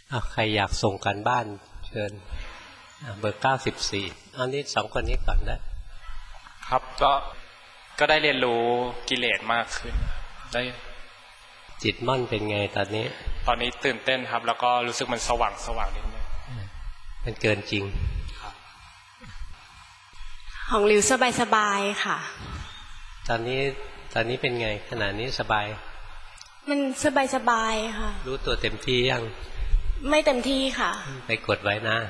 ใครอยากส่งกันบ้านเชิญเบอร์94อันนี้2คนนี้ก่อนนะครับก็ได้เรียนรู้กิเลสมากขึ้นได้จิตม่อนเป็นไงตอนนี้ตื่นเต้นครับแล้วก็รู้สึกมันสว่างนิดนึงมันเกินจริงของริวสบายค่ะตอนนี้เป็นไงขณะนี้สบายมันสบายค่ะรู้ตัวเต็มที่ยังไม่เต็มที่ค่ะไปกดไว้นะ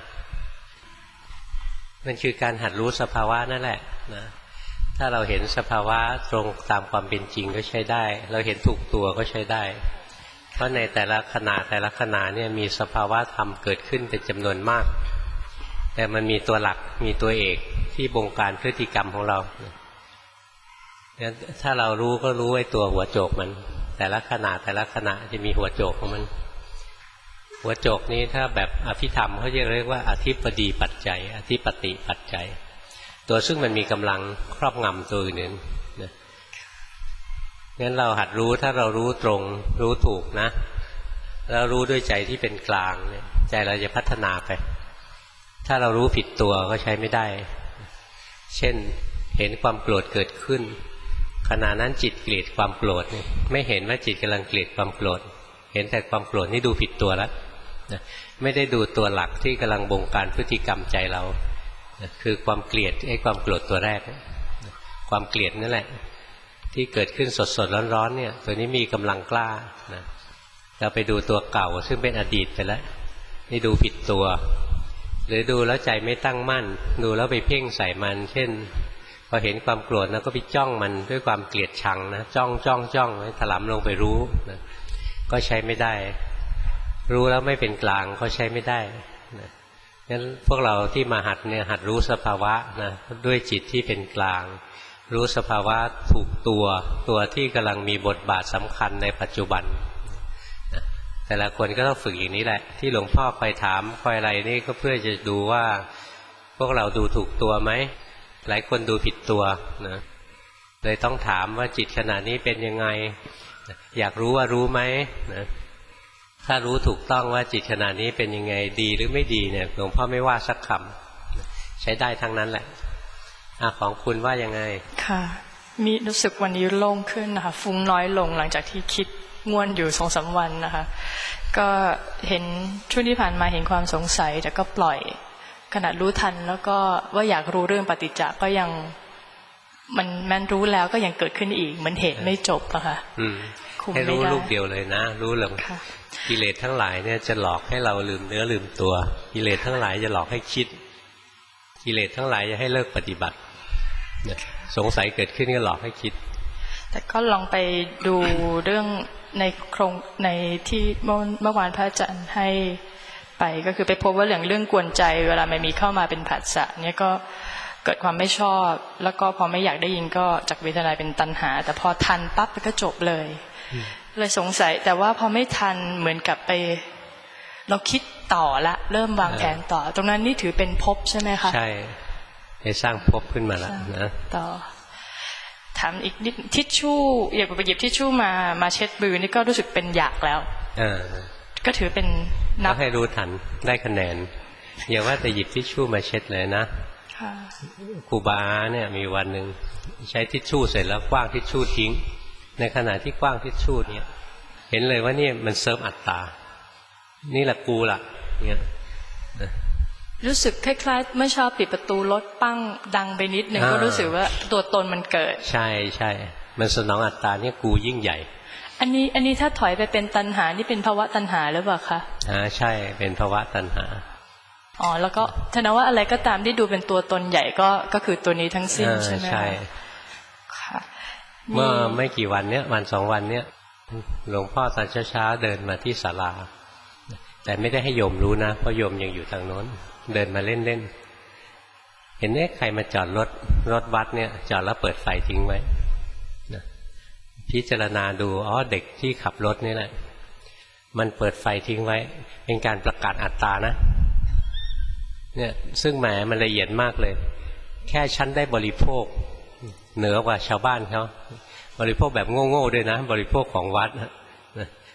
มันคือการหัดรู้สภาวะนั่นแหละนะถ้าเราเห็นสภาวะตรงตามความเป็นจริงก็ใช้ได้เราเห็นถูกตัวก็ใช้ได้เพราะในแต่ละขณะเนี่ยมีสภาวะธรรมเกิดขึ้นเป็นจำนวนมากแต่มันมีตัวหลักมีตัวเอกที่บงการพฤติกรรมของเรางั้นถ้าเรารู้ก็รู้ไอ้ตัวหัวโจกมันแต่ละขณะจะมีหัวโจกของมันหัวโจกนี้ถ้าแบบอภิธรรมเขาจะเรียกว่าอธิปดีปัจจัยอธิปติปัจจัยตัวซึ่งมันมีกำลังครอบงำตัวอื่นนะงั้นเราหัดรู้ถ้าเรารู้ตรงรู้ถูกนะแล้วรู้ด้วยใจที่เป็นกลางเนี่ยใจเราจะพัฒนาไปถ้าเรารู้ผิดตัวก็ใช้ไม่ได้เช่นเห็นความโกรธเกิดขึ้นขณะนั้นจิตเกลียดความโกรธนี่ไม่เห็นว่าจิตกำลังเกลียดความโกรธเห็นแต่ความโกรธนี่ดูผิดตัวแล้วนะไม่ได้ดูตัวหลักที่กำลังบงการพฤติกรรมใจเรานะคือความเกลียดไอ้ความโกรธตัวแรกนะความเกลียดนั่นแหละที่เกิดขึ้นสดๆร้อนๆเนี่ยตัวนี้มีกำลังกล้านะเราไปดูตัวเก่าซึ่งเป็นอดีตไปแล้วนี่ดูผิดตัวหรือดูแล้วใจไม่ตั้งมั่นดูแล้วไปเพ่งใส่มันเช่นพอเห็นความโกรธแล้วก็ไปจ้องมันด้วยความเกลียดชังนะจ้องถลำลงไปรู้นะก็ใช้ไม่ได้รู้แล้วไม่เป็นกลางก็ใช้ไม่ได้นะงั้นพวกเราที่มาหัดเนี่ยหัดรู้สภาวะนะด้วยจิตที่เป็นกลางรู้สภาวะถูกตัวที่กำลังมีบทบาทสำคัญในปัจจุบันนะแต่ละคนก็ต้องฝึกอย่างนี้แหละที่หลวงพ่อคอยถามคอยอะไรนี่ก็เพื่อจะดูว่าพวกเราดูถูกตัวไหมหลายคนดูผิดตัวนะเลยต้องถามว่าจิตขณะนี้เป็นยังไงอยากรู้ว่ารู้ไหมนะถ้ารู้ถูกต้องว่าจิตขณะนี้เป็นยังไงดีหรือไม่ดีเนี่ยหลวงพ่อไม่ว่าสักคำใช้ได้ทั้งนั้นแหละของคุณว่ายังไงค่ะมีรู้สึกวันนี้โล่งขึ้นนะคะฟุ้งน้อยลงหลังจากที่คิดง่วนอยู่ 2-3 วันนะคะก็เห็นช่วงที่ผ่านมาเห็นความสงสัยแต่ก็ปล่อยขณะรู้ทันแล้วก็ว่าอยากรู้เรื่องปฏิจจ์ก็ยังมันรู้แล้วก็ยังเกิดขึ้นอีกเหมือนเหตุไม่จบอะค่ะให้รู้ลูกเดียวเลยนะรู้เลยกิเลสทั้งหลายเนี่ยจะหลอกให้เราลืมเนื้อลืมตัวกิเลสทั้งหลายจะหลอกให้คิดกิเลสทั้งหลายจะให้เลิกปฏิบัติสงสัยเกิดขึ้นก็หลอกให้คิดแต่ก็ลองไปดูเรื่องในที่เมื่อวานพระอาจารย์ให้ไปก็คือไปพบว่าเรื่องกวนใจเวลามันมีเข้ามาเป็นผัสสะเนี่ยก็เกิดความไม่ชอบแล้วก็พอไม่อยากได้ยินก็จากเวทนาเป็นตัณหาแต่พอทันปั๊บก็จบเลยสงสัยแต่ว่าพอไม่ทันเหมือนกับไปเราคิดต่อละเริ่มวางแผนต่อตรงนั้นนี่ถือเป็นภพใช่ไหมคะใช่ไปสร้างภพขึ้นมาแล้วนะต่อถามอีกนิดทิชชู่อยากไปหยิบทิชชู่มาเช็ดมือนี่ก็รู้สึกเป็นอยากแล้วก็ถือเป็นนับให้รู้ทันได้คะแนนอย่าว่าแต่หยิบทิชชู่มาเช็ดเลยนะครูบาเนี่ยมีวันหนึ่งใช้ทิชชู่เสร็จแล้วกว้างทิชชู่ทิ้งในขณะที่กว้างทิชชู่เนี่ยเห็นเลยว่านี่มันเสริมอัตตานี่แหละกูล่ะเนี่ยรู้สึกคล้ายๆไม่ชอบปิดประตูรถปั้งดังไปนิดนึงก็รู้สึกว่าตัวตนมันเกิดใช่มันสนองอัตตาเนี่ยกูยิ่งใหญ่อันนี้ถ้าถอยไปเป็นตัณหานี่เป็นภาวะตัณหาหรือเปล่าคะใช่เป็นภาวะตัณหาแล้วก็แสดงว่าอะไรก็ตามที่ดูเป็นตัวตนใหญ่ก็คือตัวนี้ทั้งสิ้นใช่ไหมใช่ค่ะเมื่อไม่กี่วันเนี้ยวัน2 วันเนี้ยหลวงพ่อตอนเช้าเดินมาที่ศาลาแต่ไม่ได้ให้โยมรู้นะเพราะโยมยังอยู่ทางโน้นเดินมาเล่นเห็นใครมาจอดรถวัดเนี่ยจอดแล้วเปิดไฟทิ้งไว้พิจารณาดูเด็กที่ขับรถนี่แหละมันเปิดไฟทิ้งไว้เป็นการประกาศอัตตานะเนี่ยซึ่งแหมมันละเอียดมากเลยแค่ชั้นได้บริโภคเหนือกว่าชาวบ้านเขาบริโภคแบบโง่ๆด้วยนะบริโภคของวัด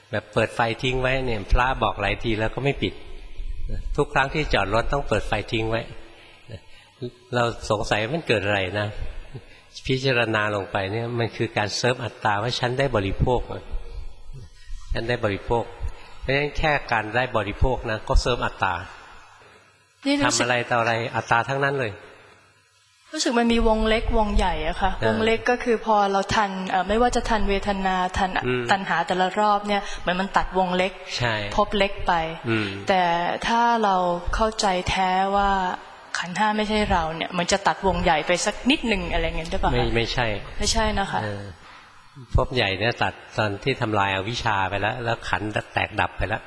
แบบเปิดไฟทิ้งไว้เนี่ยพระบอกหลายทีแล้วก็ไม่ปิดทุกครั้งที่จอดรถต้องเปิดไฟทิ้งไว้เราสงสัยมันเกิดอะไรนะพิจารณาลงไปเนี่ยมันคือการเซิร์ฟอัตตาว่าฉันได้บริโภคฉันได้บริโภคเพราะฉะนั้นแค่การได้บริโภคนะก็เซิร์ฟอัตตาทำอะไรต่ออะไรอัตตาทั้งนั้นเลยรู้สึกมันมีวงเล็กวงใหญ่อะค่ะวงเล็กก็คือพอเราทันไม่ว่าจะทันเวทนาทันตัณหาแต่ละรอบเนี่ยเหมือนมันตัดวงเล็กพบเล็กไปแต่ถ้าเราเข้าใจแท้ว่าขันธ์ห้าไม่ใช่เราเนี่ยมันจะตัดวงใหญ่ไปสักนิดนึงอะไรเงี้ยได้ป่ะไม่ใช่นะคะพบใหญ่เนี่ยตัดตอนที่ทำลายอวิชชาไปแล้วขันธ์แตกดับไปแล้ว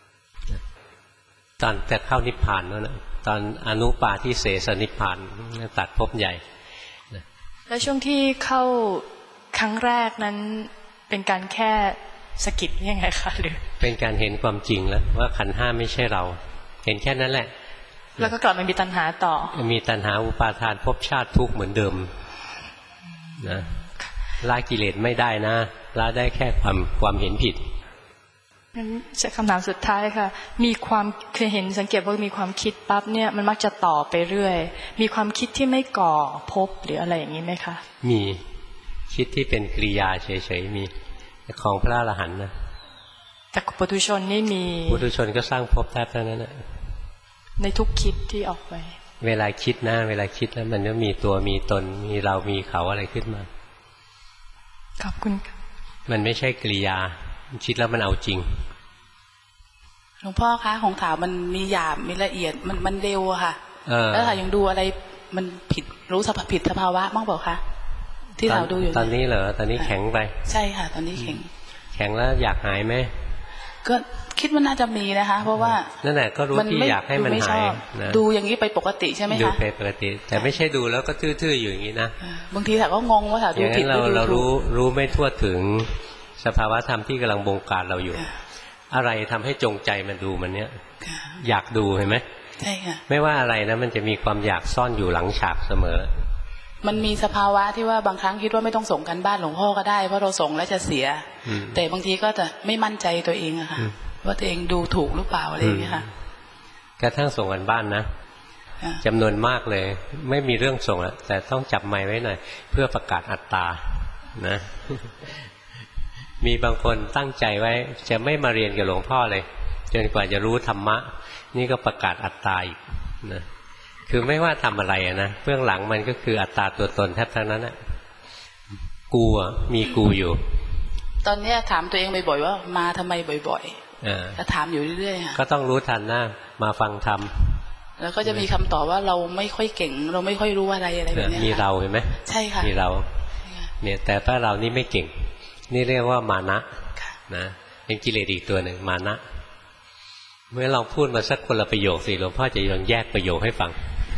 ตอนจะเข้านิพพานนั่นแหละตอนอนุปาทิเสสนิพพานตัดภพใหญ่แล้วช่วงที่เข้าครั้งแรกนั้นเป็นการแค่สกิดยังไงคะหรือเป็นการเห็นความจริงแล้วว่าขันธ์ห้าไม่ใช่เราเห็นแค่นั้นแหละแล้วก็กลับมามีตัณหาต่อมีตัณหาอุปาทานภพชาติทุกข์เหมือนเดิมนะละกิเลสไม่ได้นะละได้แค่ความเห็นผิดงั้นคำถามสุดท้ายค่ะมีความเคยเห็นสังเกตว่ามีความคิดปั๊บเนี่ยมันมักจะต่อไปเรื่อยมีความคิดที่ไม่ก่อภพหรืออะไรอย่างนี้ไหมคะมีคิดที่เป็นกริยาเฉยๆมีของพระอรหันต์นะแต่ปุถุชนนี่มีปุถุชนก็สร้างภพแทบเท่านั้นแหละในทุกคิดที่ออกไปเวลาคิดนะเวลาคิดแล้วมันก็มีตัวมีตนมีเรามีเขาอะไรขึ้นมาขอบคุณค่ะมันไม่ใช่กริยาคิดแล้วมันเอาจริงหลวงพ่อคะของถามมันมีหยาบมีละเอียดมันเร็วอะค่ะแล้วค่ะยังดูอะไรมันผิดรู้ผิดสภาวะบ้างเปล่าคะที่เราดูอยู่ตอนนี้เหรอตอนนี้แข็งไปใช่ค่ะตอนนี้แข็งแล้วอยากหายไหมก็คิดว่าน่าจะมีนะคะเพราะว่านั่นแหละก็รู้ที่อยากให้มันหายดูอย่างนี้ไปปกติใช่ไหมคะดูไปปกติแต่ไม่ใช่ดูแล้วก็ทื่อๆอยู่อย่างนี้นะบางทีแต่ก็งงว่าค่ะดูผิดเรารู้ไม่ทั่วถึงสภาวะธรรมที่กำลังบงการเราอยู่อะไรทำให้จงใจมันดูมันเนี้ยอยากดูเห็นไหมใช่ค่ะไม่ว่าอะไรนะมันจะมีความอยากซ่อนอยู่หลังฉากเสมอมันมีสภาวะที่ว่าบางครั้งคิดว่าไม่ต้องส่งกันบ้านหลวงพ่อก็ได้เพราะเราส่งแล้วจะเสียแต่บางทีก็จะไม่มั่นใจตัวเองอะค่ะว่าตัวเองดูถูกหรือเปล่าอะไรอย่างเงี้ยค่ะกระทั่งส่งกันบ้านนะจำนวนมากเลยไม่มีเรื่องส่งแล้วแต่ต้องจับไมค์ไว้หน่อยเพื่อประกาศอัตตานะมีบางคนตั้งใจไว้จะไม่มาเรียนกับหลวงพ่อเลยจนกว่าจะรู้ธรรมะนี่ก็ประกาศอัตตาอีกนะคือไม่ว่าทำอะไรนะเบื้องหลังมันก็คืออัตตาตัวตนแทบทั้งนั้นนะกูมีกูอยู่ตอนนี้ถามตัวเองบ่อยๆว่ามาทำไมบ่อยๆจะถามอยู่เรื่อยๆก็ต้องรู้ทันนะมาฟังธรรมแล้วก็จะมีคำตอบว่าเราไม่ค่อยเก่งเราไม่ค่อยรู้อะไรแบบนี้มีเราเห็นไหมใช่ค่ะมีเราเนี่ยแต่ถ้าเรานี่ไม่เก่งนี่เรียกว่ามานะนะเป็นกิเลสอีกตัวหนึ่งมานะเมื่อลองพูดมาสักคนละประโยคสิหลวงพ่อจะลองแยกประโยคให้ฟัง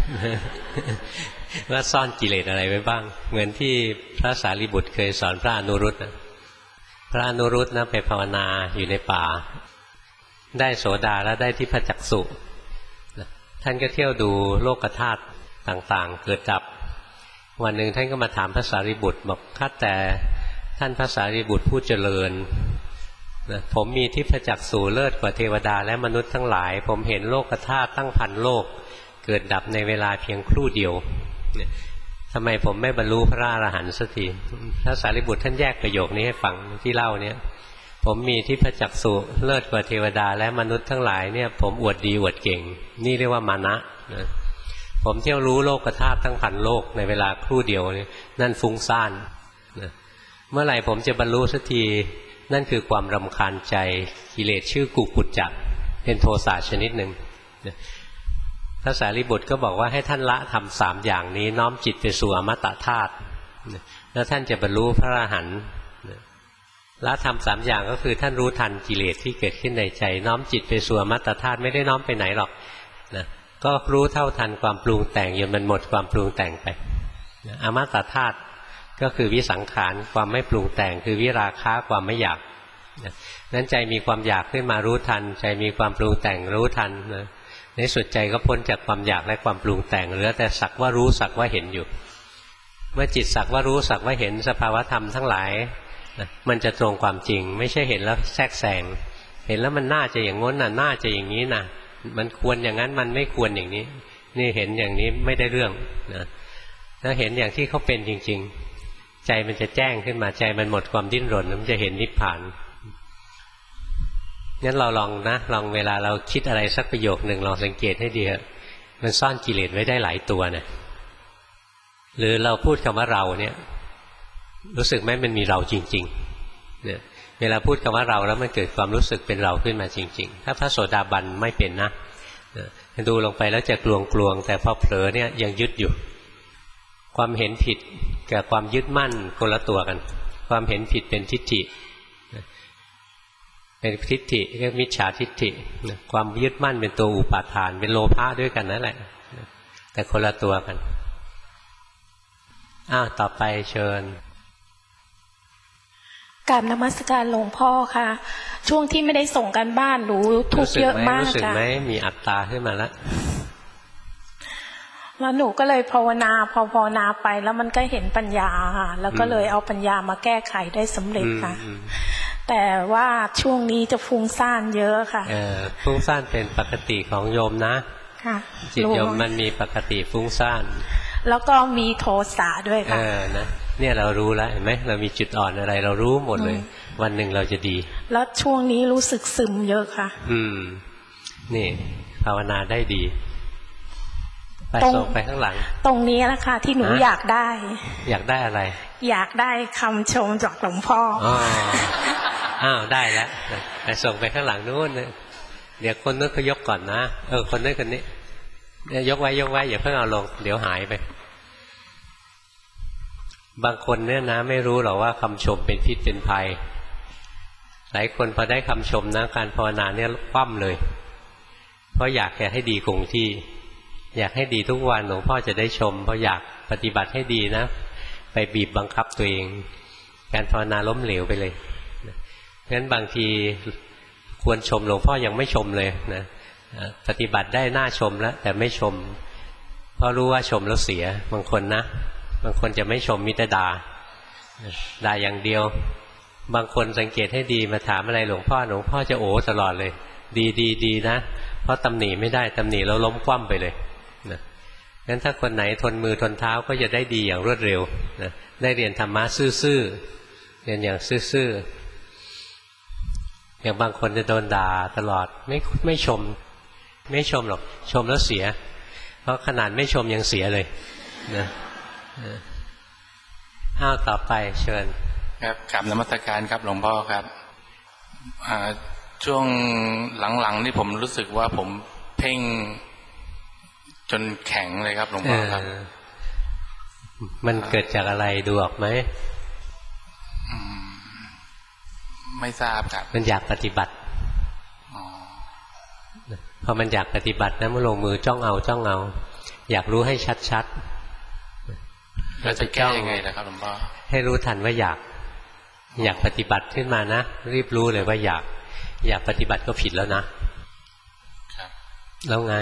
ว่าซ่อนกิเลสอะไรไว้บ้างเหมือนที่พระสารีบุตรเคยสอนพระอนุรุตนะพระอนุรุตนะไปภาวนาอยู่ในป่าได้โสดาแล้วได้ทิพจักษุท่านก็เที่ยวดูโลกธาตุต่างๆเกิดดับวันหนึ่งท่านก็มาถามพระสารีบุตรบอกข้าแต่ท่านพระสารีบุตรผู้เจริญนะผมมีทิพจักษุเลิศกว่าเทวดาและมนุษย์ทั้งหลายผมเห็นโลกธาตุตั้งพันโลกเกิดดับในเวลาเพียงครู่เดียวทำไมผมไม่บรรลุพระอรหันต์สักทีพระสารีบุตรท่านแยกประโยคนี้ให้ฟังที่เล่าเนี่ยผมมีทิพจักษุเลิศกว่าเทวดาและมนุษย์ทั้งหลายเนี่ยผมอวดดีอวดเก่งนี่เรียกว่ามานะผมเที่ยวรู้โลกธาตุตั้งพันโลกในเวลาครู่เดียวนั่นฟุ้งซ่านเมื่อไหร่ผมจะบรรลุสักทีนั่นคือความรำคาญใจกิเลสชื่อกุกุจจะเป็นโทสะชนิดหนึ่งพระสารีบุตรก็บอกว่าให้ท่านละทำ3อย่างนี้น้อมจิตไปสู่อมตะธาตุแล้วท่านจะบรรลุพระอรหันต์ละทำ3อย่างก็คือท่านรู้ทันกิเลสที่เกิดขึ้นในใจน้อมจิตไปสู่อมตะธาตุไม่ได้น้อมไปไหนหรอกนะก็รู้เท่าทันความปรุงแต่งจนมันหมดความปรุงแต่งไปอมตะธาตุก็คือวิสังขารความไม่ปรุงแต่งคือวิราคะความไม่อยากนั้นใจมีความอยากขึ้นมารู้ทันใจมีความปรุงแต่งรู้ทันนะในสุดใจก็พ้นจากความอยากและความปรุงแต่งเหลือแต่สักว่ารู้สักว่าเห็นอยู่เมื่อจิตสักว่ารู้สักว่าเห็นสภาวะธรรมทั้งหลายนะมันจะตรงความจริงไม่ใช่เห็นแล้วแทรกแซงเห็นแล้วมันน่าจะอย่างง้นน่ะน่าจะอย่างนี้นะมันควรอย่างนั้นมันไม่ควรอย่างนี้นี่เห็นอย่างนี้ไม่ได้เรื่องนะถ้าเห็นอย่างที่เขาเป็นจริงๆใจมันจะแจ้งขึ้นมาใจมันหมดความดิ้นรนมันจะเห็นนิพพานงั้นเราลองนะลองเวลาเราคิดอะไรสักประโยคหนึ่งลองสังเกตให้ดีมันซ่อนกิเลสไว้ได้หลายตัวนะหรือเราพูดคำว่าเราเนี่ยรู้สึกไหมมันมีเราจริงๆเนี่ยเวลาพูดคำว่าเราแล้วมันเกิดความรู้สึกเป็นเราขึ้นมาจริงๆถ้าพระโสดาบันไม่เป็นนะดูลงไปแล้วจะกลวงๆแต่พอเผลอเนี่ยยังยึดอยู่ความเห็นผิดกับความยึดมั่นคนละตัวกันความเห็นผิดเป็นทิฏฐิเป็นทิฏฐิเรียกมิจฉาทิฏฐิความยึดมั่นเป็นตัวอุปาทานเป็นโลภะด้วยกันนั่นแหละแต่คนละตัวกันต่อไปเชิญกราบนมัสการหลวงพ่อค่ะช่วงที่ไม่ได้ส่งกันบ้านรู้ทุกข์เยอะมากค่ะรู้สึกไหมมีอัตตาขึ้นมาแล้วหนูก็เลยภาวนาพอภาวนาไปแล้วมันก็เห็นปัญญาค่ะแล้วก็เลยเอาปัญญามาแก้ไขได้สำเร็จค่ะแต่ว่าช่วงนี้จะฟุ้งซ่านเยอะค่ะฟุ้งซ่านเป็นปกติของโยมนะจิตโยมมันมีปกติฟุ้งซ่านแล้วก็มีโทสะด้วยค่ะนะเนี่ยเรารู้แล้วเห็นไหมเรามีจุดอ่อนอะไรเรารู้หมดเลยวันหนึ่งเราจะดีแล้วช่วงนี้รู้สึกซึมเยอะค่ะนี่ภาวนาได้ดีไปส่งไปข้างหลังตรงนี้แหละค่ะที่หนูอยากได้อยากได้อะไรอยากได้คำชมจากหลวงพ่อได้แล้วไปส่งไปข้างหลังนู้นเดี๋ยวคนนู้นก็ยกก่อนนะคนนู้นคนนี้ยกไว้อย่าเพิ่งเอาลงเดี๋ยวหายไปบางคนเนี่ยนะไม่รู้หรอกว่าคำชมเป็นพิษเป็นภัยหลายคนพอได้คำชมนะการภาวนาเนี่ยคว่ำเลยเพราะอยากให้ดีคงที่อยากให้ดีทุกวันหลวงพ่อจะได้ชมเพราะอยากปฏิบัติให้ดีนะไปบีบบังคับตัวเองการภาวนาล้มเหลวไปเลยงั้นบางทีควรชมหลวงพ่อยังไม่ชมเลยนะปฏิบัติได้น่าชมแล้วแต่ไม่ชมเพราะรู้ว่าชมแล้วเสียบางคนนะบางคนจะไม่ชมมิตรด่าอย่างเดียวบางคนสังเกตให้ดีมาถามอะไรหลวงพ่อจะโอ้ตลอดเลยดีนะเพราะตำหนิไม่ได้ตำหนิแล้วล้มคว่ำไปเลยนะงั้นถ้าคนไหนทนมือทนเท้าก็จะได้ดีอย่างรวดเร็วนะได้เรียนธรรมะซื่อๆเรียนอย่างซื่อๆอย่างบางคนจะโดนด่าตลอดไม่ชมหรอกชมแล้วเสียเพราะขนาดไม่ชมยังเสียเลยนะต่อไปเชิญครับกราบนมัสการครับหลวงพ่อครับช่วงหลังๆนี่ผมรู้สึกว่าผมเพ่งจนแข็งเลยครับหลวงพ่อครับมันเกิดจากอะไรดูออกไหมไม่ทราบครับมันอยากปฏิบัติพอมันอยากปฏิบัตินะมันลงมือจ้องเอาอยากรู้ให้ชัดๆแล้วจะแก้ยังไงล่ะครับหลวงพ่อให้รู้ทันว่าอยากปฏิบัติขึ้นมานะรีบรู้เลยว่าอยากปฏิบัติก็ผิดแล้วนะครับแล้วไง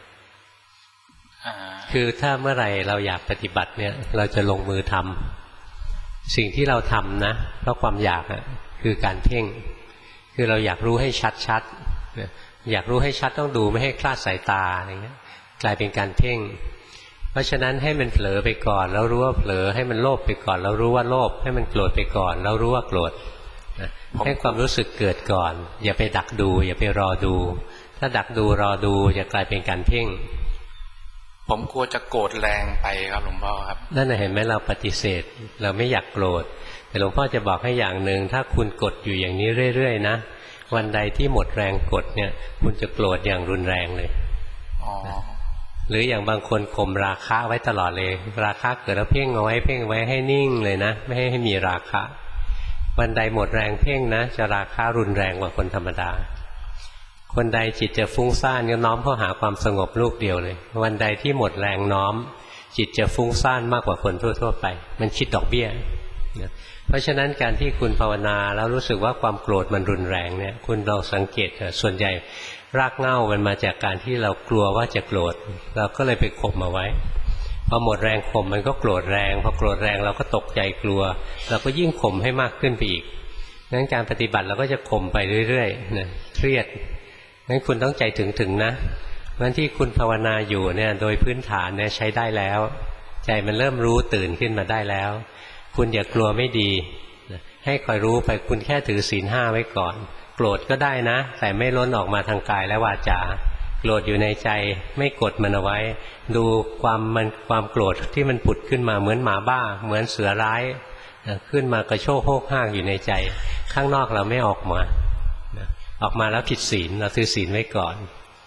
คือถ้าเมื่อไหร่เราอยากปฏิบัติเนี่ยเราจะลงมือทำสิ่งที่เราทำนะเพราะความอยากคือการเพ่งคือเราอยากรู้ให้ชัดอยากรู้ให้ชัดต้องดูไม่ให้คลาดสายตาอะไรเงี้ยกลายเป็นการเพ่งเพราะฉะนั้นให้มันเผลอไปก่อนแล้วรู้ว่าเผลอให้มันโลภไปก่อนแล้วรู้ว่าโลภให้มันโกรธไปก่อนแล้วรู้ว่าโกรธให้ความรู้สึกเกิดก่อนอย่าไปดักดูอย่าไปรอดูถ้าดักดูรอดูจะกลายเป็นการเพ่งผมกลัวจะโกรธแรงไปครับหลวงพ่อครับนั่นน่ะเห็นไหมเราปฏิเสธเราไม่อยากโกรธแต่หลวงพ่อจะบอกให้อย่างหนึ่งถ้าคุณกดอยู่อย่างนี้เรื่อยๆนะวันใดที่หมดแรงกดเนี่ยคุณจะโกรธอย่างรุนแรงเลยหรืออย่างบางคนข่มราคะไว้ตลอดเลยราคะเกิดแล้วเพ่งเอาไว้ให้นิ่งเลยนะไม่ให้มีราคะวันใดหมดแรงเพ่งนะจะราคะรุนแรงกว่าคนธรรมดาคนใดจิตจะฟุ้งซ่านก็น้อมเข้าหาความสงบลูกเดียวเลยวันใดที่หมดแรงน้อมจิตจะฟุ้งซ่านมากกว่าคนทั่วๆไปมันคิดดอกเบี้ยเพราะฉะนั้นการที่คุณภาวนาแล้วรู้สึกว่าความโกรธมันรุนแรงเนี่ยคุณลองสังเกตส่วนใหญ่รากเหง้ามันมาจากการที่เรากลัวว่าจะโกรธเราก็เลยไปข่มเอาไว้พพอหมดแรงข่มมันก็โกรธแรงพอโกรธแรงเราก็ตกใจกลัวเราก็ยิ่งข่มให้มากขึ้นไปอีกงั้นการปฏิบัติเราก็จะข่มไปเรื่อยๆนะเครียดงั้นคุณต้องใจถึงนะงั้นที่คุณภาวนาอยู่เนี่ยโดยพื้นฐานเนี่ยใช้ได้แล้วใจมันเริ่มรู้ตื่นขึ้นมาได้แล้วคุณอย่ากลัวไม่ดีให้คอยรู้ไปคุณแค่ถือศีล 5ไว้ก่อนโกรธก็ได้นะแต่ไม่ล้นออกมาทางกายและวาจาโกรธอยู่ในใจไม่กดมันเอาไว้ดูความโกรธที่มันผุดขึ้นมาเหมือนหมาบ้าเหมือนเสือร้ายขึ้นมากระโชกโฮกห้างอยู่ในใจข้างนอกเราไม่ออกมาออกมาแล้วผิดศีลเราถือศีลไว้ก่อน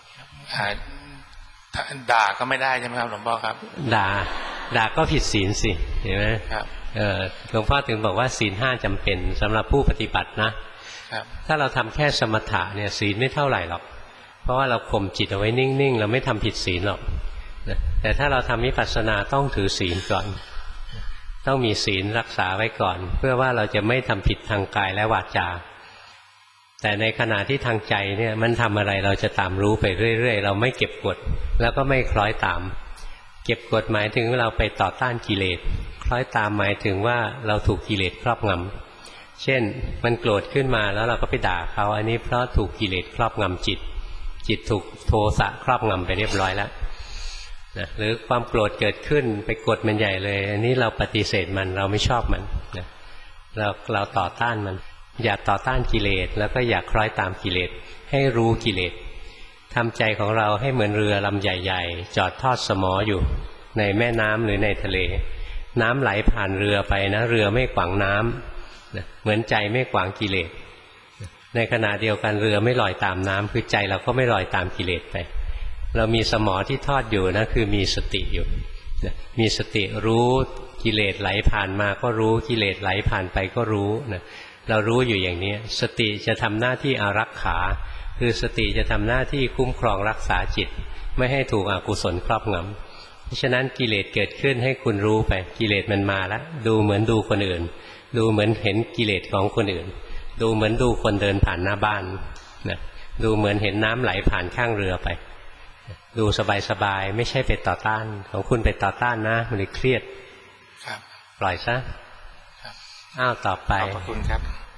ด่าก็ไม่ได้ใช่ไหมครับหลวงพ่อครับด่าก็ผิดศีลสิเห็นไหมครับหลวงพ่อถึงบอกว่าศีล 5จำเป็นสำหรับผู้ปฏิบัตินะครับถ้าเราทำแค่สมถะเนี่ยศีลไม่เท่าไหร่หรอกเพราะว่าเราข่มจิตเอาไว้นิ่งๆเราไม่ทำผิดศีลหรอกแต่ถ้าเราทำวิปัสสนาต้องถือศีลก่อนต้องมีศีลรักษาไว้ก่อนเพื่อว่าเราจะไม่ทำผิดทางกายและวาจาแต่ในขณะที่ทางใจเนี่ยมันทำอะไรเราจะตามรู้ไปเรื่อยๆเราไม่เก็บกดแล้วก็ไม่คล้อยตามเก็บกดหมายถึงเราไปต่อต้านกิเลสคล้อยตามหมายถึงว่าเราถูกกิเลสครอบงำเช่นมันโกรธขึ้นมาแล้วเราก็ไปด่าเขาอันนี้เพราะถูกกิเลสครอบงำจิตถูกโทสะครอบงำไปเรียบร้อยแล้วนะหรือความโกรธเกิดขึ้นไปกดมันใหญ่เลยอันนี้เราปฏิเสธมันเราไม่ชอบมันนะเราต่อต้านมันอย่าต่อต้านกิเลสแล้วก็อย่าคล้อยตามกิเลสให้รู้กิเลสทำใจของเราให้เหมือนเรือลำใหญ่ๆจอดทอดสมออยู่ในแม่น้ำหรือในทะเลน้ำไหลผ่านเรือไปนะเรือไม่ขวางน้ำนะเหมือนใจไม่ขวางกิเลสในขณะเดียวกันเรือไม่ลอยตามน้ำคือใจเราก็ไม่ลอยตามกิเลสไปเรามีสมอที่ทอดอยู่นะคือมีสติอยู่นะมีสติรู้กิเลสไหลผ่านมาก็รู้กิเลสไหลผ่านไปก็รู้นะเรารู้อยู่อย่างนี้สติจะทำหน้าที่อารักขาคือสติจะทำหน้าที่คุ้มครองรักษาจิตไม่ให้ถูกอกุศลครอบงำเพราะฉะนั้นกิเลสเกิดขึ้นให้คุณรู้ไปกิเลสมันมาแล้วดูเหมือนดูคนอื่นดูเหมือนเห็นกิเลสของคนอื่นดูเหมือนดูคนเดินผ่านหน้าบ้านนะดูเหมือนเห็นน้ำไหลผ่านข้างเรือไปดูสบายๆไม่ใช่ไปต่อต้านของคุณไปต่อต้านนะมันเลยเครียดครับปล่อยซะอ้าวต่อไปขอบคุณครับ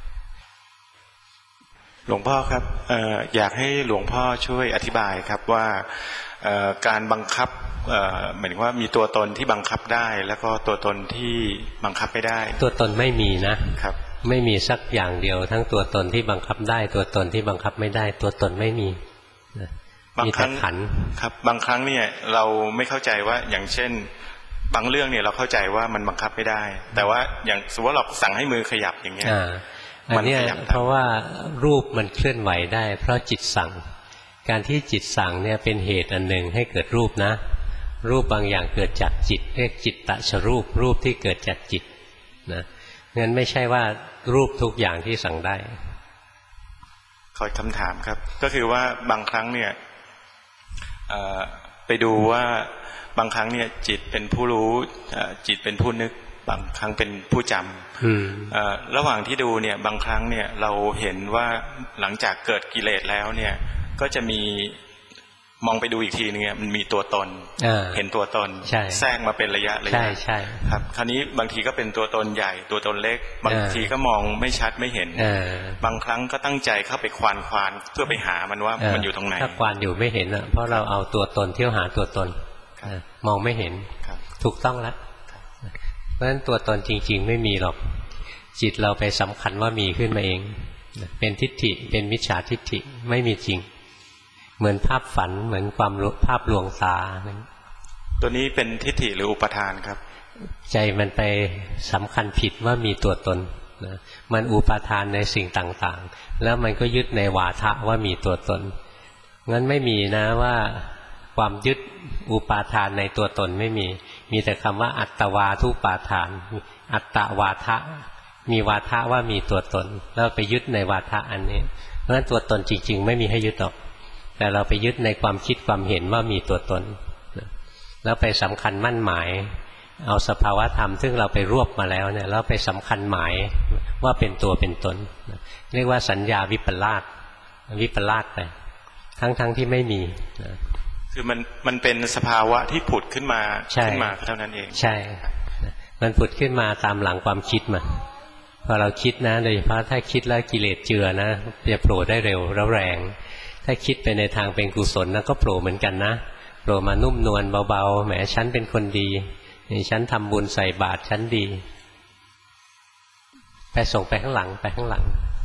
หลวงพ่อครับอยากให้หลวงพ่อช่วยอธิบายครับว่าการบังคับหมายถึงว่ามีตัวตนที่บังคับได้แล้วก็ตัวตนที่บังคับไม่ได้ตัวตนไม่มีนะครับไม่มีสักอย่างเดียวทั้งตัวตนที่บังคับได้ตัวตนที่บังคับไม่ได้ตัวตนไม่มีบางครั้งครับบางครั้งเนี่ยเราไม่เข้าใจว่าอย่างเช่นบางเรื่องเนี่ยเราเข้าใจว่ามันบังคับไม่ได้แต่ว่าอย่างสมมติว่าเราสั่งให้มือขยับอย่างเงี้ยอันนี้เพราะว่ารูปมันเคลื่อนไหวได้เพราะจิตสั่งการที่จิตสั่งเนี่ยเป็นเหตุอันหนึ่งให้เกิดรูปนะรูปบางอย่างเกิดจากจิตเรียกจิตตชรูปรูปที่เกิดจากจิตนะงั้นไม่ใช่ว่ารูปทุกอย่างที่สั่งได้ขอคำถามครับก็คือว่าบางครั้งเนี่ยไปดูว่าบางครั้งเนี่ยจิตเป็นผู้รู้จิตเป็นผู้นึกบางครั้งเป็นผู้จำระหว่างที่ดูเนี่ยบางครั้งเนี่ยเราเห็นว่าหลังจากเกิดกิเลสแล้วเนี่ยก็จะมีมองไปดูอีกทีนึงมันมีตัวตนเห็นตัวตนแทรกมาเป็นระยะใช่ครับคราวนี้บางทีก็เป็นตัวตนใหญ่ตัวตนเล็กบางทีก็มองไม่ชัดไม่เห็นบางครั้งก็ตั้งใจเข้าไปควานเพื่อไปหามันว่ามันอยู่ตรงไหนถ้าควานอยู่ไม่เห็นเพราะเราเอาตัวตนเที่ยวหาตัวตนมองไม่เห็นถูกต้องแล้วเพราะฉะนั้นตัวตนจริงๆไม่มีหรอกจิตเราไปสำคัญว่ามีขึ้นมาเองเป็นทิฏฐิเป็นมิจฉาทิฏฐิไม่มีจริงเหมือนภาพฝันเหมือนความภาพลวงตาตัวนี้เป็นทิฏฐิหรืออุปทานครับใจมันไปสำคัญผิดว่ามีตัวตนนะมันอุปทานในสิ่งต่างๆแล้วมันก็ยึดในวาทะว่ามีตัวตนงั้นไม่มีนะว่าความยึดอุปาทานในตัวตนไม่มีแต่คำว่าอัตตวาทุปาทานอัตตวาทะมีวาทะว่ามีตัวตนแล้วไปยึดในวาทะอันนี้เพราะฉะนั้นตัวตนจริงๆไม่มีให้ยึดหรอกแต่เราไปยึดในความคิดความเห็นว่ามีตัวตนแล้วไปสำคัญมั่นหมายเอาสภาวะธรรมซึ่งเราไปรวบมาแล้วเนี่ยแล้วไปสำคัญหมายว่าเป็นตัวเป็นตนเรียกว่าสัญญาวิปลาสไปทั้งที่ไม่มีคือมันเป็นสภาวะที่ผุดขึ้นมาเท่านั้นเองใช่มันผุดขึ้นมาตามหลังความคิดมาพอเราคิดนะโดยเฉพาะถ้าคิดแล้วกิเลสเจือนะจะโผล่ได้เร็วแล้วแรงถ้าคิดไปในทางเป็นกุศลนะก็โผล่เหมือนกันนะโผล่มานุ่มนวลเบาๆแหมฉันเป็นคนดีฉันทำบุญใส่บาตรฉันดีไปส่งไปข้างหลังไปข้างหลัง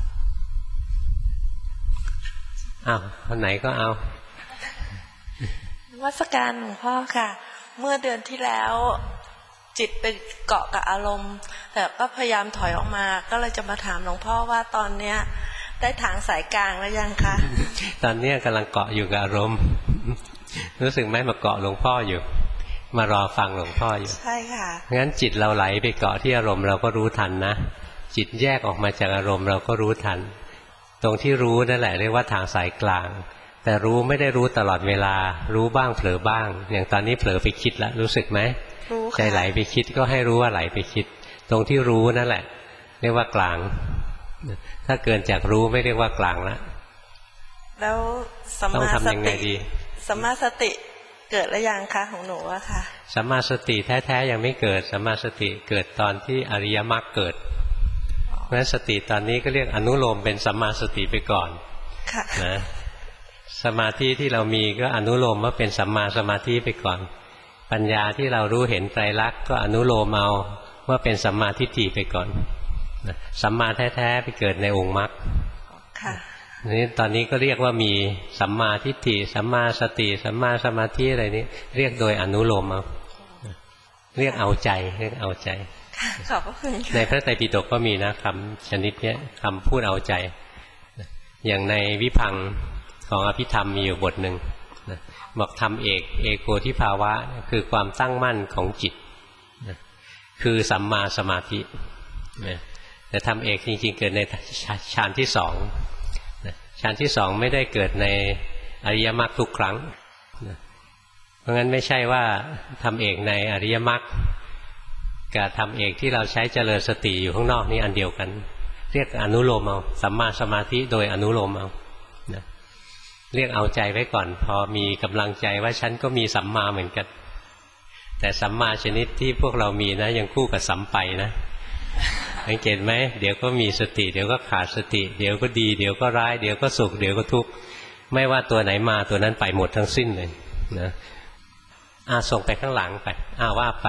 อ้าวคนไหนก็เอานมัสการหลวงพ่อค่ะเมื่อเดือนที่แล้วจิตเป็นเกาะกับอารมณ์แต่ก็พยายามถอยออกมาก็เลยจะมาถามหลวงพ่อว่าตอนเนี้ยได้ทางสายกลางแล้วยังคะตอนนี้กำลังเกาะอยู่กับอารมณ์รู้สึกไหมมาเกาะหลวงพ่ออยู่มารอฟังหลวงพ่ออยู่ใช่ค่ะงั้นจิตเราไหลไปเกาะที่อารมณ์เราก็รู้ทันนะจิตแยกออกมาจากอารมณ์เราก็รู้ทันตรงที่รู้นั่นแหละเรียกว่าทางสายกลางแต่รู้ไม่ได้รู้ตลอดเวลารู้บ้างเผลอบ้างอย่างตอนนี้เผลอไปคิดแล้วรู้สึกไหมใจไหลไปคิดก็ให้รู้ว่าไหลไปคิดตรงที่รู้นั่นแหละเรียกว่ากลางถ้าเกินจากรู้ไม่เรียกว่ากลางแล้วต้องทำยังไงดีสัมมาสติเกิดแล้วยังคะของหนูอะค่ะสัมมาสติแท้ๆยังไม่เกิดสัมมาสติเกิดตอนที่อริยมรรคเกิดเพราะฉะนั้นสติตอนนี้ก็เรียกอนุโลมเป็นสัมมาสติไปก่อนนะสมาธิที่เรามีก็อนุโลมว่าเป็นสัมมาสมาธิไปก่อนปัญญาที่เรารู้เห็นไตรลักษณ์ก็อนุโลมเอาว่าเป็นสัมมาทิฏฐิไปก่อนสัมมาแท้ๆไปเกิดในองค์มรรคนี่ตอนนี้ก็เรียกว่ามีสัมมาทิฏฐิสัมมาสติสัมมาสมาธิอะไรนี้เรียกโดยอนุโลมเอาเรียกเอาใจเรียกเอาใจขอบพระคุณในพระไตรปิฎกก็มีนะคำชนิดนี้คำพูดเอาใจอย่างในวิพังค์ของอภิธรรมมีอยู่บทหนึ่งบอกธรรมเอกโกทิภาวะคือความตั้งมั่นของจิตคือสัมมาสมาธิแต่ธรรมเอกจริงๆเกิดในฌานที่สองฌานที่สองไม่ได้เกิดในอริยมรรคทุกครั้งเพราะงั้นไม่ใช่ว่าธรรมเอกในอริยมรรคกับธรรมเอกที่เราใช้เจริญสติอยู่ข้างนอกนี่อันเดียวกันเรียกอนุโลมเอาสัมมาสมาธิโดยอนุโลมเอาเรียกเอาใจไว้ก่อนพอมีกำลังใจว่าฉันก็มีสัมมาเหมือนกันแต่สัมมาชนิดที่พวกเรามีนะยังคู่กับสัมไปนะสังเกตไหมเดี๋ยวก็มีสติเดี๋ยวก็ขาดสติเดี๋ยวก็ดีเดี๋ยวก็ร้ายเดี๋ยวก็สุขเดี๋ยวก็ทุกข์ไม่ว่าตัวไหนมาตัวนั้นไปหมดทั้งสิ้นเลยนะส่งไปข้างหลังไปว่าไป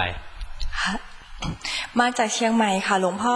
มาจากเชียงใหม่ค่ะหลวงพ่อ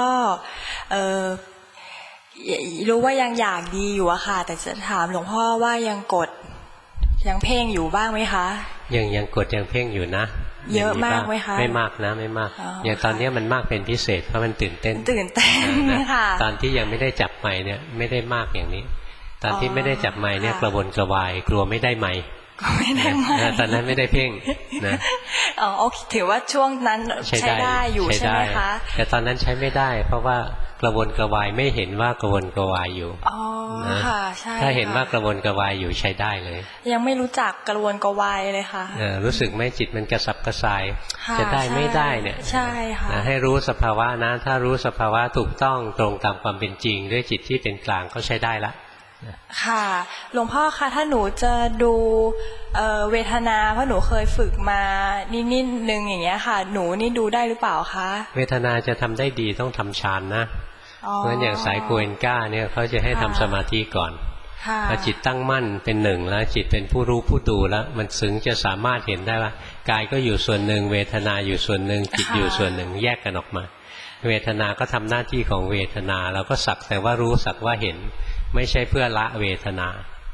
รู้ว่ายังอยากดีอยู่อะค่ะแต่จะถามหลวงพ่อว่ายังกดยังเพ่งอยู่บ้างไหมคะยังกดยังเพ่งอยู่นะเยอะมากไหมคะไม่มากนะไม่มากอย่างตอนนี้มันมากเป็นพิเศษเพราะมันตื่นเต้นค่ะตอนที่ยังไม่ได้จับไมค์เนี่ยไม่ได้มากอย่างนี้ตอนที่ไม่ได้จับไมค์เนี่ยกระวนกระวายกลัวไม่ได้ไมค์ตอนนั้นไม่ได้เพ่งนะโอเคถือว่าช่วงนั้นใช้ได้อยู่ใช่ไหมคะแต่ตอนนั้นใช้ไม่ได้เพราะว่ากระวนกระวายไม่เห็นว่ากระวนกระวายอยู่ค่ะใช่ถ้าเห็นว่ากระวนกระวายอยู่ใช้ได้เลยยังไม่รู้จักกระวนกระวายเลยค่ะรู้สึกไหมจิตมันกระสับกระส่ายจะได้ไม่ได้เนี่ยใช่ค่ะให้รู้สภาวะนะถ้ารู้สภาวะถูกต้องตรงตามความเป็นจริงด้วยจิตที่เป็นกลางก็ใช้ได้ละค่ะหลวงพ่อคะถ้าหนูจะดูเวทนาเพราะหนูเคยฝึกมานิดนึงอย่างเงี้ยค่ะหนูนี่ดูได้หรือเปล่าคะเวทนาจะทำได้ดีต้องทำฌานนะเพราะฉะนั้นอย่างสายโกเอนก้าเนี่ยเขาจะให้ทำสมาธิก่อนพอจิตตั้งมั่นเป็นหนึ่งแล้วจิตเป็นผู้รู้ผู้ดูแล้วมันถึงจะสามารถเห็นได้ว่ากายก็อยู่ส่วนหนึ่งเวทนาอยู่ส่วนหนึ่งจิตอยู่ส่วนหนึ่งแยกกันออกมาเวทนาก็ทำหน้าที่ของเวทนาเราก็สักแต่ว่ารู้สักว่าเห็นไม่ใช่เพื่อละเวทนา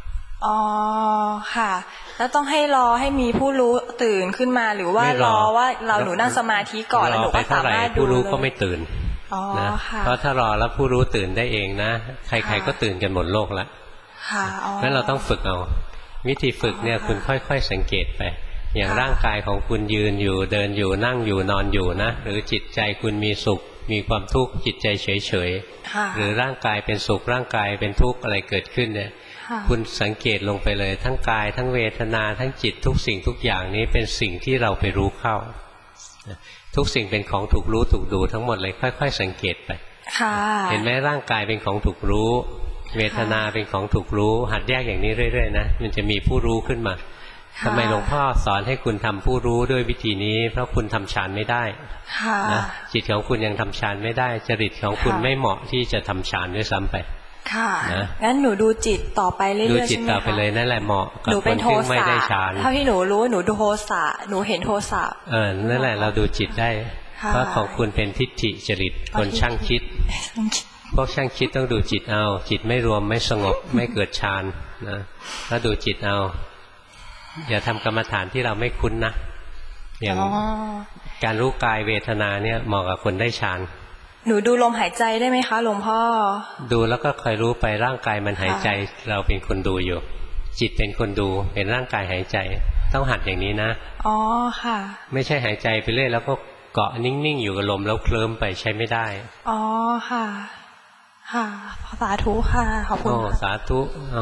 ค่ะแล้วต้องให้รอให้มีผู้รู้ตื่นขึ้นมาหรือว่ารอว่าหนูนั่งสมาธิก่อนแล้วหนูก็สามารถดูผู้รู้ก็ไม่ตื่นนะเพราะถ้ารอแล้วผู้รู้ตื่นได้เองนะใครๆก็ตื่นกันหมดโลกแล้วงั้นเราต้องฝึกเอาวิธีฝึกเนี่ยคุณค่อยๆสังเกตไปอย่างร่างกายของคุณยืนอยู่เดินอยู่นั่งอยู่นอนอยู่นะหรือจิตใจคุณมีสุขมีความทุกข์จิตใจเฉยๆหรือร่างกายเป็นสุขร่างกายเป็นทุกข์อะไรเกิดขึ้นเนี่ยคุณสังเกตลงไปเลยทั้งกายทั้งเวทนาทั้งจิตทุกสิ่งทุกอย่างนี้เป็นสิ่งที่เราไปรู้เข้าทุกสิ่งเป็นของถูกรู้ถูกดูทั้งหมดเลยค่อยๆสังเกตไปเห็นไหมร่างกายเป็นของถูกรู้เวทนาเป็นของถูกรู้หัดแยกอย่างนี้เรื่อยๆนะมันจะมีผู้รู้ขึ้นมาทำไมหลวงพ่อสอนให้คุณทำผู้รู้ด้วยวิธีนี้เพราะคุณทำฌานไม่ได้นะจิตของคุณยังทำฌานไม่ได้จริตของคุณไม่เหมาะที่จะทำฌานด้วยซ้ำไปค่ะงั้นหนูดูจิตต่อไปเรื่อยๆใช่ไหมคะดูจิตต่อไปเลยนั่นแหละเหมาะกับคนที่ไม่ได้ฌานเท่าที่หนูรู้หนูดูโทสะหนูเห็นโทสะนั่นแหละเราดูจิตได้เพราะของคุณเป็นทิฏฐิจริตคนช่างคิดพวกช่างคิดต้องดูจิตเอาจิตไม่รวมไม่สงบไม่เกิดฌานนะแล้วดูจิตเอาอย่าทำกรรมฐานที่เราไม่คุ้นนะอย่างการรู้กายเวทนาเนี่ยเหมาะกับคนได้ฌานหนูดูลมหายใจได้ไหมคะหลวงพ่อดูแล้วก็คอยรู้ไปร่างกายมันหายใจเราเป็นคนดูอยู่จิตเป็นคนดูเห็นร่างกายหายใจต้องหัดอย่างนี้นะอ๋อค่ะไม่ใช่หายใจไปเรื่อยแล้วก็เกาะนิ่งๆอยู่กับลมแล้วเคลิ้มไปใช้ไม่ได้อ๋อค่ะค่ะสาธุค่ะขอบคุณสาธุ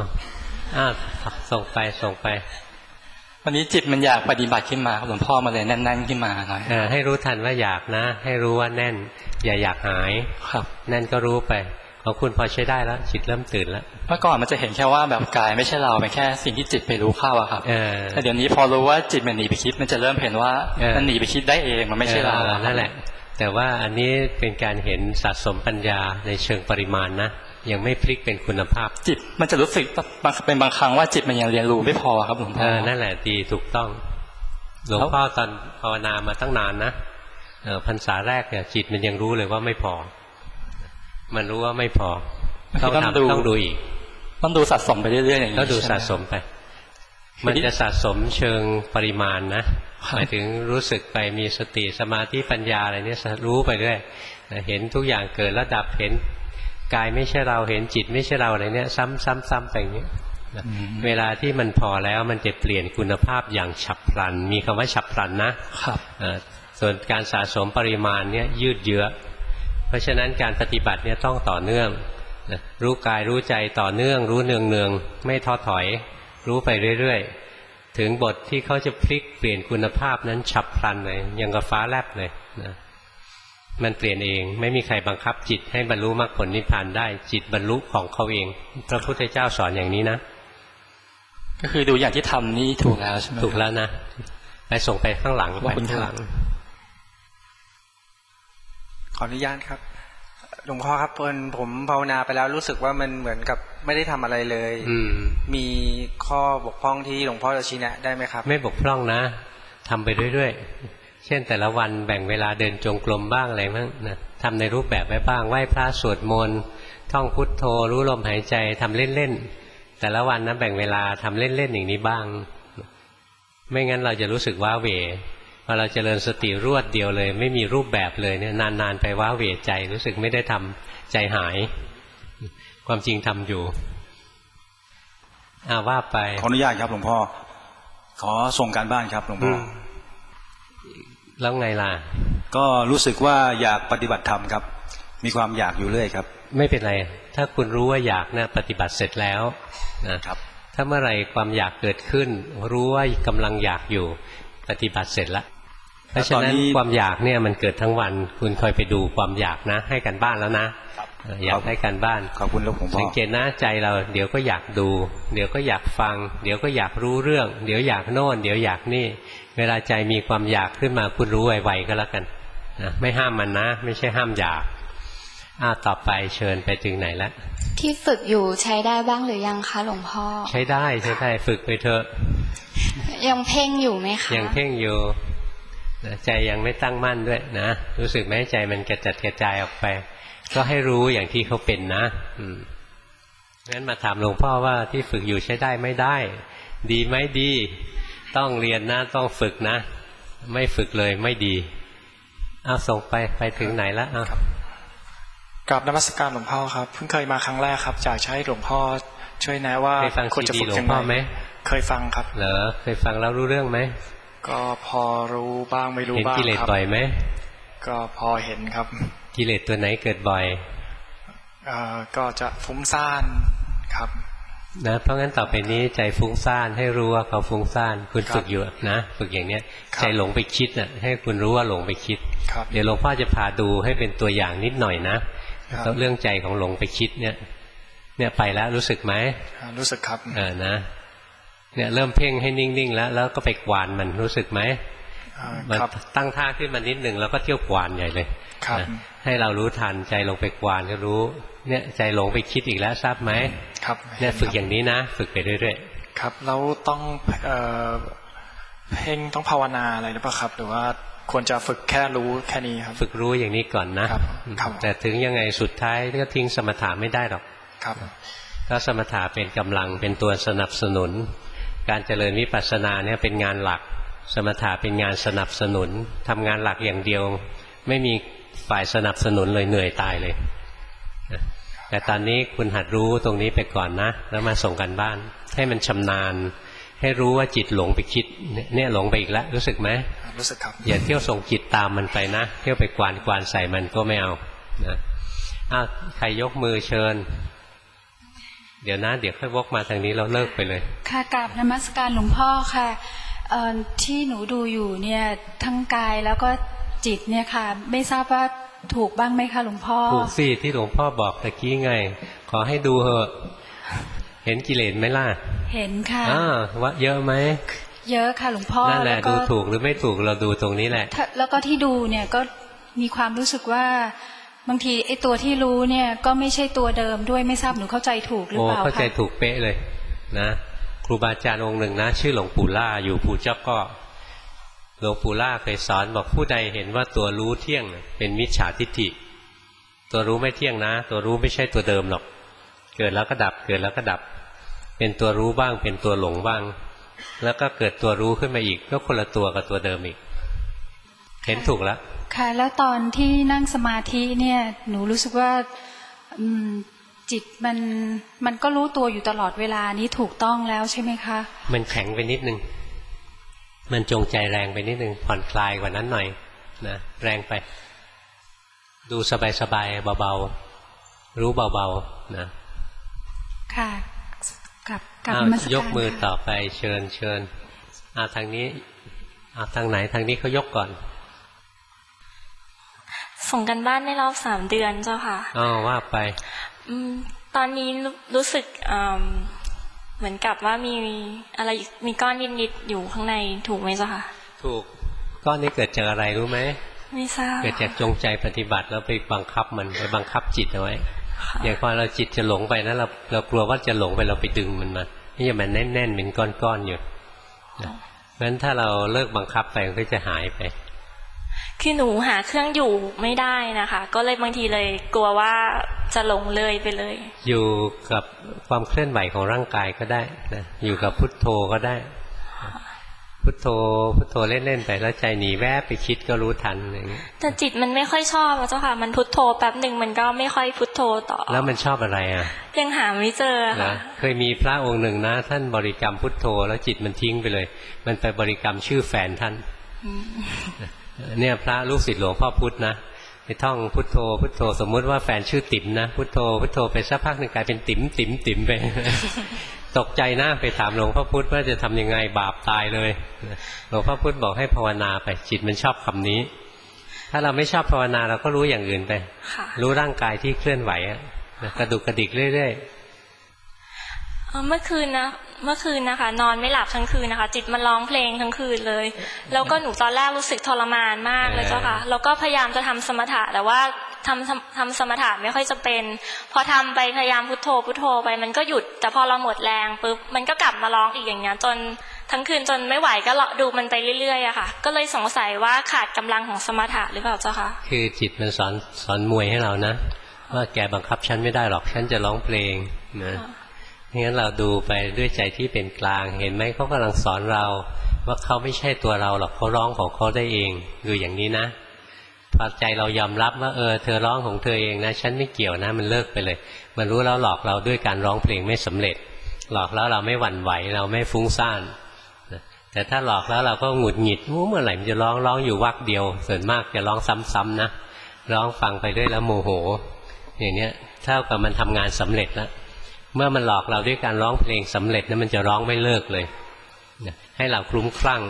ส่งไปวันนี้จิตมันอยากปฏิบัติขึ้นมาหลวงพ่อมาเลยแน่นๆขึ้นมาหน่อยให้รู้ทันว่าอยากนะให้รู้ว่าแน่นอย่าอยากหายครับแน่นก็รู้ไปของคุณพอใช้ได้แล้วจิตเริ่มตื่นแล้วเมื่อก่อนมันจะเห็นแค่ว่าแบบกายไม่ใช่เราเป็นแค่สิ่งที่จิตไปรู้เข้าอะครับแต่เดี๋ยวนี้พอรู้ว่าจิตมันหนีไปคิดมันจะเริ่มเห็นว่ามันหนีไปคิดได้เองมันไม่ใช่เรานั่นแหละแต่ว่าอันนี้เป็นการเห็นสะสมปัญญาในเชิงปริมาณนะยังไม่พลิกเป็นคุณภาพจิตมันจะรู้สึกเป็นบางครั้งว่าจิตมันยังเรียนรู้ไม่พอครับหลวงพ่อนั่นแหละดีถูกต้องหลวงพ่อตอนภาวนามาตั้งนานนะพรรษาแรกเนี่ยจิตมันยังรู้เลยว่าไม่พอมันรู้ว่าไม่พอต้องดูอีกต้องดูสะสมไปเรื่อยๆอย่างนี้ต้องดูสะสมไปมันจะสะสมเชิงปริมาณนะหมายถึงรู้สึกไปมีสติสมาธิปัญญาอะไรเนี่ยรู้ไปเรื่อยเห็นทุกอย่างเกิดแล้วดับเห็นกายไม่ใช่เราเห็นจิตไม่ใช่เราอะไรเนี่ยซ้ำๆไปอย่างนี้เวลาที่มันพอแล้วมันจะเปลี่ยนคุณภาพอย่างฉับพลันมีคำว่าฉับพลันนะครับส่วนการสะสมปริมาณเนี่ยยืดเยื้อเพราะฉะนั้นการปฏิบัติเนี่ยต้องต่อเนื่องรู้กายรู้ใจต่อเนื่องรู้เนืองๆไม่ท้อถอยรู้ไปเรื่อยๆถึงบทที่เขาจะพลิกเปลี่ยนคุณภาพนั้นฉับพลันเลยอย่างกับฟ้าแลบเลยนะมันเปลี่ยนเองไม่มีใครบังคับจิตให้บรรลุมรรคผลนิพพานได้จิตบรรลุของเขาเองพระพุทธเจ้าสอนอย่างนี้นะก็คือดูอย่างที่ทำนี่ถูกแล้วใช่ไหมถูกแล้วนะไปส่งไปข้างหลังไปข้างหลังขออนุญาตครับหลวงพ่อครับผมภาวนาไปแล้วรู้สึกว่ามันเหมือนกับไม่ได้ทำอะไรเลยมีข้อบกพร่องที่หลวงพ่อจะชี้แนะได้ไหมครับไม่บกพร่องนะทำไปเรื่อยๆเช่นแต่ละวันแบ่งเวลาเดินจงกรมบ้างอะไรบ้างนะทำในรูปแบบไว้บ้างไหว้พระสวดมนต์ท่องพุทโธรู้ลมหายใจทำเล่นๆแต่ละวันนะแบ่งเวลาทำเล่นๆอย่างนี้บ้างไม่งั้นเราจะรู้สึกว้าเหวพอเราเจริญสติรวดเดียวเลยไม่มีรูปแบบเลยเนี่ยนานๆไปว้าเหวใจรู้สึกไม่ได้ทำใจหายความจริงทำอยู่ว่าไปขออนุญาตครับหลวงพ่อขอส่งการบ้านครับหลวงพ่อแล้วไงล่ะก็รู้สึกว่าอยากปฏิบัติธรรมครับมีความอยากอยู่เรื่อยครับไม่เป็นไรถ้าคุณรู้ว่าอยากนะปฏิบัติเสร็จแล้วนะครับถ้าเมื่อไหร่ความอยากเกิดขึ้นรู้ว่ากำลังอยากอยู่ปฏิบัติเสร็จแล้วเพราะฉะนั้นความอยากเนี่ยมันเกิดทั้งวันคุณคอยไปดูความอยากนะให้กันบ้านแล้วนะอยากให้กันบ้านขอบคุณหลวงพ่อสังเกตนะใจเราเดี๋ยวก็อยากดูเดี๋ยวก็อยากฟังเดี๋ยวก็อยากรู้เรื่องเดี๋ยวอยากโน่นเดี๋ยวอยากนี่เวลาใจมีความอยากขึ้นมาคุณรู้ไวๆก็แล้วกันนะไม่ห้ามมันนะไม่ใช่ห้ามอยากต่อไปเชิญไปถึงไหนแล้วที่ฝึกอยู่ใช้ได้บ้างหรือยังคะหลวงพ่อใช้ได้ฝึกไปเถอะยังเพ่งอยู่ไหมคะยังเพ่งอยู่ใจยังไม่ตั้งมั่นด้วยนะรู้สึกไหมใจมันกระจัดกระจายออกไปก็ให้รู้อย่างที่เขาเป็นนะงั้นมาถามหลวงพ่อว่าที่ฝึกอยู่ใช้ได้ไม่ได้ดีไหมดีต้องเรียนนะต้องฝึกนะไม่ฝึกเลยไม่ดีส่งไปถึงไหนแล้วกราบนมัสการหลวงพ่อครับเพิ่งเคยมาครั้งแรกครับจากใช้หลวงพ่อช่วยแนะว่าควรจะฝึกยังไงเคยฟังครับเหรอเคยฟังแล้วรู้เรื่องไหมก็พอรู้บ้างไม่รู้บ้างครับเห็นกิเลสบ่อยไหมก็พอเห็นครับกิเลสตัวไหนเกิดบ่อยก็จะฟุ้งซ่านครับนะเพราะงั้นต่อไปนี้ใจฟุ้งซ่านให้รู้ว่าเขาฟุ้งซ่านคุณฝึกอยู่นะฝึกอย่างเนี้ยใจหลงไปคิดน่ะให้คุณรู้ว่าหลงไปคิดเดี๋ยวหลวงพ่อจะพาดูให้เป็นตัวอย่างนิดหน่อยนะเรื่องใจของหลงไปคิดเนี่ยไปแล้วรู้สึกไหมรู้สึกครับนะเนี่ยเริ่มเพ่งให้นิ่งๆแล้วก็ไปกวานมันรู้สึกไหมมันตั้งท่าขึ้นมานิดหนึ่งแล้วก็เที่ยวกวานใหญ่เลยให้เรารู้ทันใจลงไปกวานก็รู้เนี่ยใจหลงไปคิดอีกแล้วทราบไหมครับเนี่ยฝึกอย่างนี้นะฝึกไปเรื่อยๆครับแล้วต้องเพ่งต้องภาวนาอะไรหรือเปล่าครับหรือว่าควรจะฝึกแค่รู้แค่นี้ครับฝึกรู้อย่างนี้ก่อนนะแต่ถึงยังไงสุดท้ายก็ทิ้งสมถะไม่ได้หรอกครับก็สมถะเป็นกำลังเป็นตัวสนับสนุนการเจริญวิปัสสนาเนี่ยเป็นงานหลักสมถะเป็นงานสนับสนุนทำงานหลักอย่างเดียวไม่มีฝ่ายสนับสนุนเลยเหนื่อยตายเลยแต่ตอนนี้คุณหัดรู้ตรงนี้ไปก่อนนะแล้วมาส่งกันบ้านให้มันชำนาญให้รู้ว่าจิตหลงไปคิดเนี่ยหลงไปอีกแล้วรู้สึกไหมรู้สึกครับอย่าเที่ยวส่งจิตตามมันไปนะเที่ยวไปกวานใส่มันก็ไม่เอานะใครยกมือเชิญเดี๋ยวค่อยวกมาทางนี้เราเลิกไปเลยค่ะกราบนมัสการหลวงพ่อค่ะที่หนูดูอยู่เนี่ยทั้งกายแล้วก็จิตเนี่ยค่ะไม่ทราบว่าถูกบ้างไหมคะหลวงพ่อถูกสิที่หลวงพ่อบอกตะกี้ไงขอให้ดูเหอะเห็นกิเลสไหมล่ะเห็นค่ะว่าเยอะไหมเยอะค่ะหลวงพ่อนั่นแหละดูถูกหรือไม่ถูกเราดูตรงนี้แหละแล้วก็ที่ดูเนี่ยก็มีความรู้สึกว่าบางทีไอ้ตัวที่รู้เนี่ยก็ไม่ใช่ตัวเดิมด้วยไม่ทราบหนูเข้าใจถูกหรือเปล่าคะเข้าใจถูกเป๊ะเลยนะครูบาอาจารย์องค์หนึ่งนะชื่อหลวงปู่ล่าอยู่ภูเจ้าก็หลวงปู่ล่าเคยสอนบอกผู้ใดเห็นว่าตัวรู้เที่ยงเป็นมิจฉาทิฏฐิตัวรู้ไม่เที่ยงนะตัวรู้ไม่ใช่ตัวเดิมหรอกเกิดแล้วก็ดับเกิดแล้วก็ดับเป็นตัวรู้บ้างเป็นตัวหลงบ้างแล้วก็เกิดตัวรู้ขึ้นมาอีกก็คนละตัวกับตัวเดิมอีกเห็นถูกแล้วค่ะแล้วตอนที่นั่งสมาธิเนี่ยหนูรู้สึกว่าจิตมันก็รู้ตัวอยู่ตลอดเวลานี้ถูกต้องแล้วใช่ไหมคะมันแข็งไปนิดนึงมันจงใจแรงไปนิดนึงผ่อนคลายกว่านั้นหน่อยนะแรงไปดูสบายๆเบาๆรู้เบาๆนะค่ะกับยกมือต่อไปเชิญทางนี้ทางไหนทางนี้เขายกก่อนส่งกันบ้านในรอบ3 เดือนเจ้าค่ะว่าไปตอนนี้รู้สึกเหมือนกับว่ามีอะไรมีก้อนนิดๆอยู่ข้างในถูกไหมเจ้าค่ะถูกก้อนนี้เกิดจากอะไรรู้ไหมไม่ทราบเกิดจากจงใจปฏิบัติแล้วไปบังคับมันไปบังคับจิตเอาไว้อย่างพอเราจิตจะหลงไปนะเรากลัวว่าจะหลงไปเราไปดึงมันมานี่อย่ามันแน่นๆเป็นก้อนๆอยู่งั้นถ้าเราเลิกบังคับไปมันก็จะหายไปคือหนูหาเครื่องอยู่ไม่ได้นะคะก็เลยบางทีเลยกลัวว่าจะหลงเลยไปเลยอยู่กับความเคลื่อนไหวของร่างกายก็ได้นะอยู่กับพุทโธก็ได้พุทโธเล่นๆไปแล้วใจหนีแวบไปคิดก็รู้ทันอย่างนี้แต่จิตมันไม่ค่อยชอบเจ้าค่ะมันพุทโธแป๊บหนึ่งมันก็ไม่ค่อยพุทโธต่อแล้วมันชอบอะไรอ่ะยังหาไม่เจอค่ะเคยมีพระองค์หนึ่งนะท่านบริกรรมพุทโธแล้วจิตมันทิ้งไปเลยมันไปบริกรรมชื่อแฟนท่านเนี่ยพระลูกศิษย์หลวงพ่อพุธนะไปท่องพุทโธพุทโธสมมุติว่าแฟนชื่อติ๋มนะพุทโธพุทโธไปสักพักหนึ่งกลายเป็นติ๋มไปตกใจนะไปถามหลวงพ่อพุธว่าจะทำยังไงบาปตายเลยหลวงพ่อพุธบอกให้ภาวนาไปจิตมันชอบคำนี้ถ้าเราไม่ชอบภาวนาเราก็รู้อย่างอื่นไปรู้ร่างกายที่เคลื่อนไหวกระดุกกระดิกเรื่อยๆเมื่อคืนนะคะนอนไม่หลับทั้งคืนนะคะจิตมันร้องเพลงทั้งคืนเลยแล้วก็หนูตอนแรกรู้สึกทรมานมากเลยเจ้าค่ะแล้วก็พยายามจะทำสมถะแต่ว่าทำสมถะไม่ค่อยจะเป็นพอทำไปพยายามพุทโธไปมันก็หยุดแต่พอเราหมดแรงปุ๊บมันก็กลับมาร้องอีกอย่างเงี้ยจนทั้งคืนจนไม่ไหวก็ดูมันไปเรื่อยๆอะค่ะก็เลยสงสัยว่าขาดกำลังของสมถะหรือเปล่าเจ้าค่ะคือจิตมันสอนมวยให้เรานะว่าแกบังคับฉันไม่ได้หรอกฉันจะร้องเพลงนะงั้นเราดูไปด้วยใจที่เป็นกลางเห็นไหมเขากำลังสอนเราว่าเขาไม่ใช่ตัวเราหรอกเขาร้องของเขาได้เองดูอย่างนี้นะพอใจเรายอมรับว่าเธอร้องของเธอเองนะฉันไม่เกี่ยวนะมันเลิกไปเลยมันรู้แล้วหลอกเราด้วยการร้องเพลงไม่สำเร็จหลอกแล้วเราไม่หวั่นไหวเราไม่ฟุ้งซ่านแต่ถ้าหลอกแล้วเราก็หงุดหงิดเมื่อไหร่มันจะร้องอยู่วรรคเดียวส่วนมากจะร้องซ้ำๆนะร้องฟังไปด้วยแล้วโมโหอย่างเนี้ยเท่ากับมันทำงานสำเร็จแล้วเมื่อมันหลอกเราด้วยการร้องเพลงสำเร็จนั้นมันจะร้องไม่เลิกเลยให้เราคลุ้มคลั่ง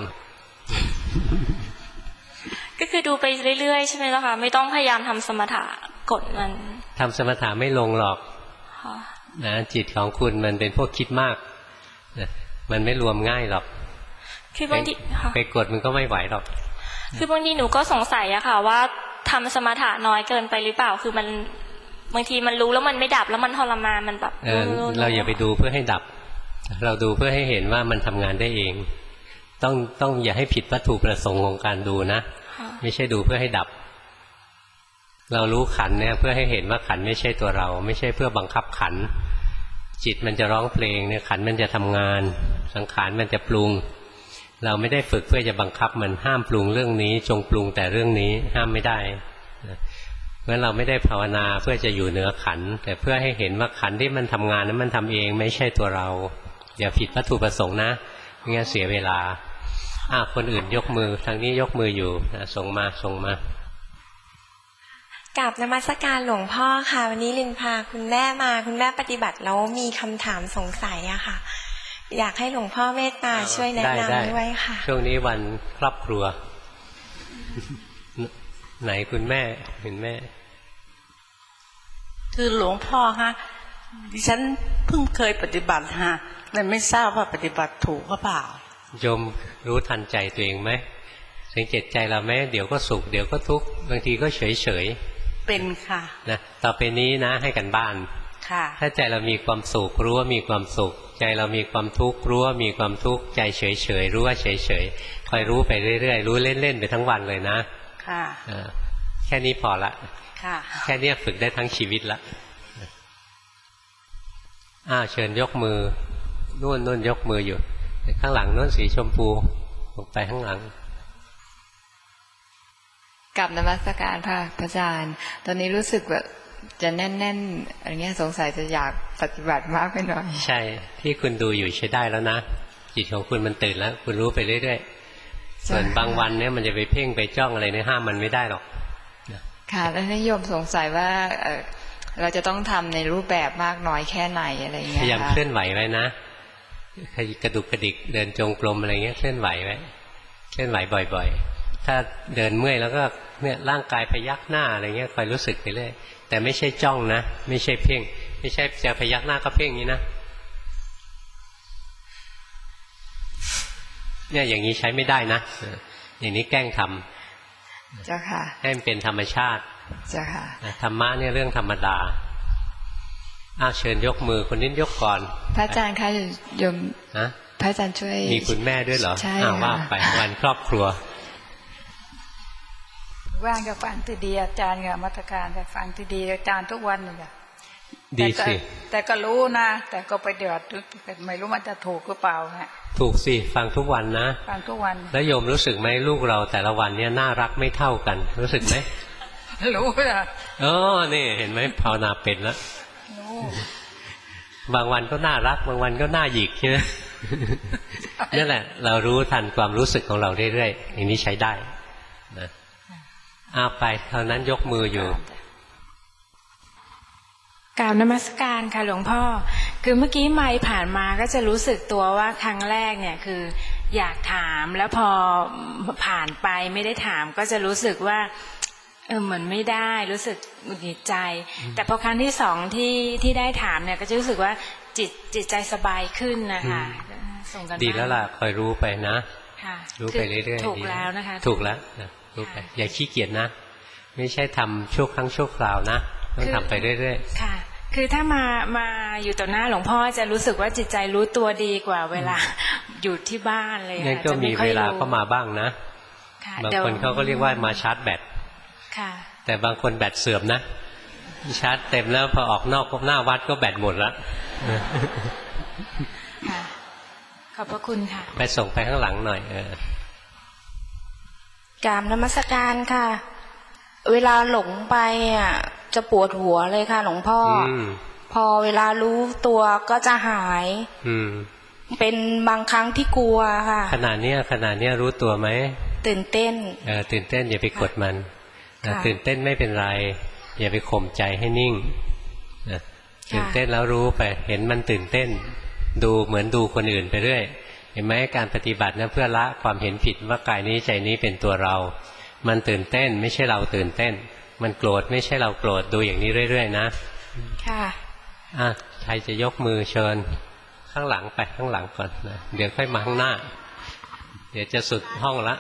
ก็คือดูไปเรื่อยๆใช่ไหมล่ะคะไม่ต้องพยายามทำสมถะกดมันทำสมถะไม่ลงหรอกนะจิตของคุณมันเป็นพวกคิดมากพมันไม่รวมง่ายหรอกคือบางทีไปกดมันก็ไม่ไหวหรอกคือบางทีหนูก็สงสัยอะค่ะว่าทำสมถะน้อยเกินไปหรือเปล่าคือมันบางทีมันรู้แล้วมันไม่ดับแล้วมันทรมานมันแบบเราอย่าไปดูเพื่อให้ดับเราดูเพื่อให้เห็นว่ามันทำงานได้เองต้องอย่าให้ผิดวัตถุประสงค์ของการดูนะไม่ใช่ดูเพื่อให้ดับเรารู้ขันเนี่ยเพื่อให้เห็นว่าขันไม่ใช่ตัวเราไม่ใช่เพื่อบังคับขันจิตมันจะร้องเพลงเนี่ยขันมันจะทำงานสังขารมันจะปรุงเราไม่ได้ฝึกเพื่อจะบังคับมันห้ามปรุงเรื่องนี้จงปรุงแต่เรื่องนี้ห้ามไม่ได้เพราะฉะนั้นเราไม่ได้ภาวนาเพื่อจะอยู่เหนือขันแต่เพื่อให้เห็นว่าขันที่มันทำงานนั้นมันทำเองไม่ใช่ตัวเราอย่าผิดวัตถุประสงค์นะไม่งั้นเสียเวลาคนอื่นยกมือทางนี้ยกมืออยู่ส่งมากราบนมัสการหลวงพ่อค่ะวันนี้ลินพาคุณแม่มาคุณแม่ปฏิบัติแล้วมีคำถามสงสัยอะค่ะอยากให้หลวงพ่อเมตตาช่วยแนะนำด้วยค่ะช่วงนี้วันครอบครัวไหนคุณแม่เห็นแม่คือหลวงพ่อฮะดิฉันเพิ่งเคยปฏิบัติฮะเลยไม่ทราบว่าปฏิบัติถูกหรือเปล่าโยมรู้ทันใจตัวเองไหมสังเกตใจเราไหมเดี๋ยวก็สุขเดี๋ยวก็ทุกข์บางทีก็เฉยเป็นค่ะนะต่อไปนี้นะให้กันบ้านค่ะถ้าใจเรามีความสุขรู้ว่ามีความสุขใจเรามีความทุกข์รู้ว่ามีความทุกข์ใจเฉยๆรู้ว่าเฉยๆคอยรู้ไปเรื่อยๆรู้เล่นๆไปทั้งวันเลยนะค่ะแค่นี้พอละค่ะแค่นี้ฝึกได้ทั้งชีวิตละเชิญยกมือนู่นยกมืออยู่ข้างหลังนู่นสีชมพูลงไปข้างหลังกลับนมัสการพระอาจารย์ตอนนี้รู้สึกแบบจะแน่นๆอะไรเงี้ยสงสัยจะอยากปฏิบัติมากไปหน่อยใช่ที่คุณดูอยู่ใช้ได้แล้วนะจิตของคุณมันตื่นแล้วคุณรู้ไปเรื่อยๆส่วนบางวันเนี่ยมันจะไปเพ่งไปจ้องอะไรเนี่ยห้ามมันไม่ได้หรอกค่ะแล้วนิยมสงสัยว่าเราจะต้องทำในรูปแบบมากน้อยแค่ไหนอะไรเงี้ยพยายามเคลื่อนไหวไว้นะกระดุกกระดิกเดินจงกรมอะไรเงี้ยเคลื่อนไหวไว้เคลื่อนไหวบ่อยๆถ้าเดินเมื่อยแล้วก็เนี่ยร่างกายพยักหน้าอะไรเงี้ยคอยรู้สึกไปเรื่อยแต่ไม่ใช่จ้องนะไม่ใช่เพ่งไม่ใช่จะพยักหน้าก็เพ่งนี้นะเนี่ยอย่างนี้ใช้ไม่ได้นะอย่างนี้แกล้งทำเจ้าค่ะให้มันเป็นธรรมชาติเจ้าค่ะธรรมะเนี่ยเรื่องธรรมดาเชิญยกมือคนนี้ยกก่อนพระอาจารย์คะโยมพระอาจารย์ช่วยมีคุณแม่ด้วยเหรอใช่ว่าไปวันครอบครัวว่างจะฟังที่ดีอาจารย์กับมัตการจะฟังที่ดีอาจารย์ทุกวันเลยค่ะดีสิแต่ก็รู้นะแต่ก็ไปเดือดไม่รู้มันจะถูกหรือเปล่าฮะถูกสิฟังทุกวันนะฟังทุกวันแล้วโยมรู้สึกไหมลูกเราแต่ละวันเนี่ยน่ารักไม่เท่ากันรู้สึกไหมรู้อ่ะนี่เห็นไหมภาวนาเป็นแล้วบางวันก็น่ารักบางวันก็น่าหยิกใช่ไหมนี่แหละเรารู้ทันความรู้สึกของเราเรื่อยๆอย่างนี้ใช้ได้นะไปเท่านั้นยกมืออยู่กราบนมัสการค่ะหลวงพ่อคือเมื่อกี้ไมค์ผ่านมาก็จะรู้สึกตัวว่าครั้งแรกเนี่ยคืออยากถามแล้วพอผ่านไปไม่ได้ถามก็จะรู้สึกว่าเหมือนไม่ได้รู้สึกหงุดหงิดใจแต่พอครั้งที่สองที่ได้ถามเนี่ยก็จะรู้สึกว่าจิตใจสบายขึ้นนะคะส่งกันดีแล้วล่ะคอยรู้ไปนะรู้ไปเรื่อยๆถูกแล้วนะคะถูกแล้วรู้ไปอย่าขี้เกียจนะไม่ใช่ทำชั่วครั้งชั่วคราวนะต้องทำไปเรื่อยๆค่ะคือถ้ามาอยู่ต่อหน้าหลวงพ่อจะรู้สึกว่าจิตใจรู้ตัวดีกว่าเวลาอยู่ที่บ้านเลยค่ะก็มีเวลาเข้ามาบ้างนะบางคนเขาก็เรียกว่ามาชาร์จแบตแต่บางคนแบตเสื่อมนะชาร์จเต็มแล้วพอออกนอกหน้าวัดก็แบตหมดแล้วขอบพระคุณค่ะไปส่งไปข้างหลังหน่อยกราบนมัสการค่ะเวลาหลงไปจะปวดหัวเลยค่ะหลวงพ่อพอเวลารู้ตัวก็จะหายเป็นบางครั้งที่กลัวค่ะขนาดนี้รู้ตัวไหมตื่นเต้นตื่นเต้นอย่าไปกดมันตื่นเต้นไม่เป็นไรอย่าไปข่มใจให้นิ่งตื่นเต้นแล้วรู้ไปเห็นมันตื่นเต้นดูเหมือนดูคนอื่นไปเรื่อยเห็นไหมการปฏิบัตินะเพื่อละความเห็นผิดว่ากายนี้ใจนี้เป็นตัวเรามันตื่นเต้นไม่ใช่เราตื่นเต้นมันโกรธไม่ใช่เราโกรธดูอย่างนี้เรื่อยๆนะค่ะใครจะยกมือเชิญข้างหลังไปข้างหลังก่อนนะเดี๋ยวค่อยมาข้างหน้าเดี๋ยวจะสุดห้องละ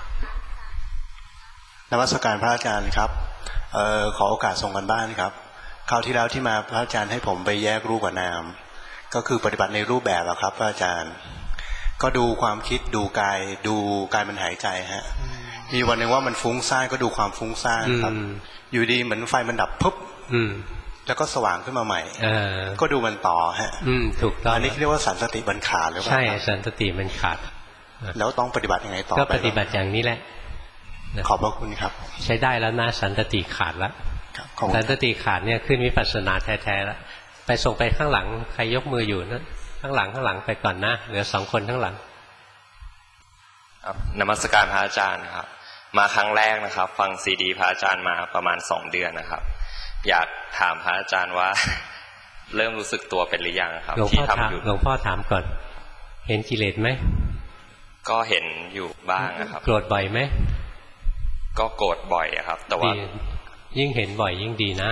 นมัสการพระอาจารย์ครับขอโอกาสส่งกันบ้านครับคราวที่แล้วที่มาพระอาจารย์ให้ผมไปแยกรูปกับนามก็คือปฏิบัติในรูปแบบอะครับพระอาจารย์ก็ดูความคิดดูกายมันหายใจฮะมีวันหนึ่งว่ามันฟุ้งซ่านก็ดูความฟุ้งซ่านครับอยู่ดีเหมือนไฟมันดับปุ๊บแล้วก็สว่างขึ้นมาใหม่ก็ดูมันต่อฮะถูกต้องอันนี้เรียกว่าสันสติมันขาดหรือเปล่าใช่สันสติมันขาดแล้วต้องปฏิบัติยังไงต่อก็ปฏิบัติอย่างนี้แหละขอบพระคุณครับใช้ได้แล้วนะสันติขาดแล้วสันติขาดเนี่ยขึ้นวิปัสสนาแท้ๆแล้วไปส่งไปข้างหลังใครยกมืออยู่นะข้างหลังไปก่อนนะเหลือ2 คนข้างหลังนมัสการพระอาจารย์ครับมาครั้งแรกนะครับฟังซีดีพระอาจารย์มาประมาณ2 เดือนนะครับอยากถามพระอาจารย์ว่าเริ่มรู้สึกตัวเป็นหรือยังครับที่ทำอยู่หลวงพ่อถามก่อนเห็นกิเลสไหมก็เห็นอยู่บ้างนะครับโกรธบ่อยไหมก็โกรธบ่อยครับแต่ว่ายิ่งเห็นบ่อยยิ่งดีนะ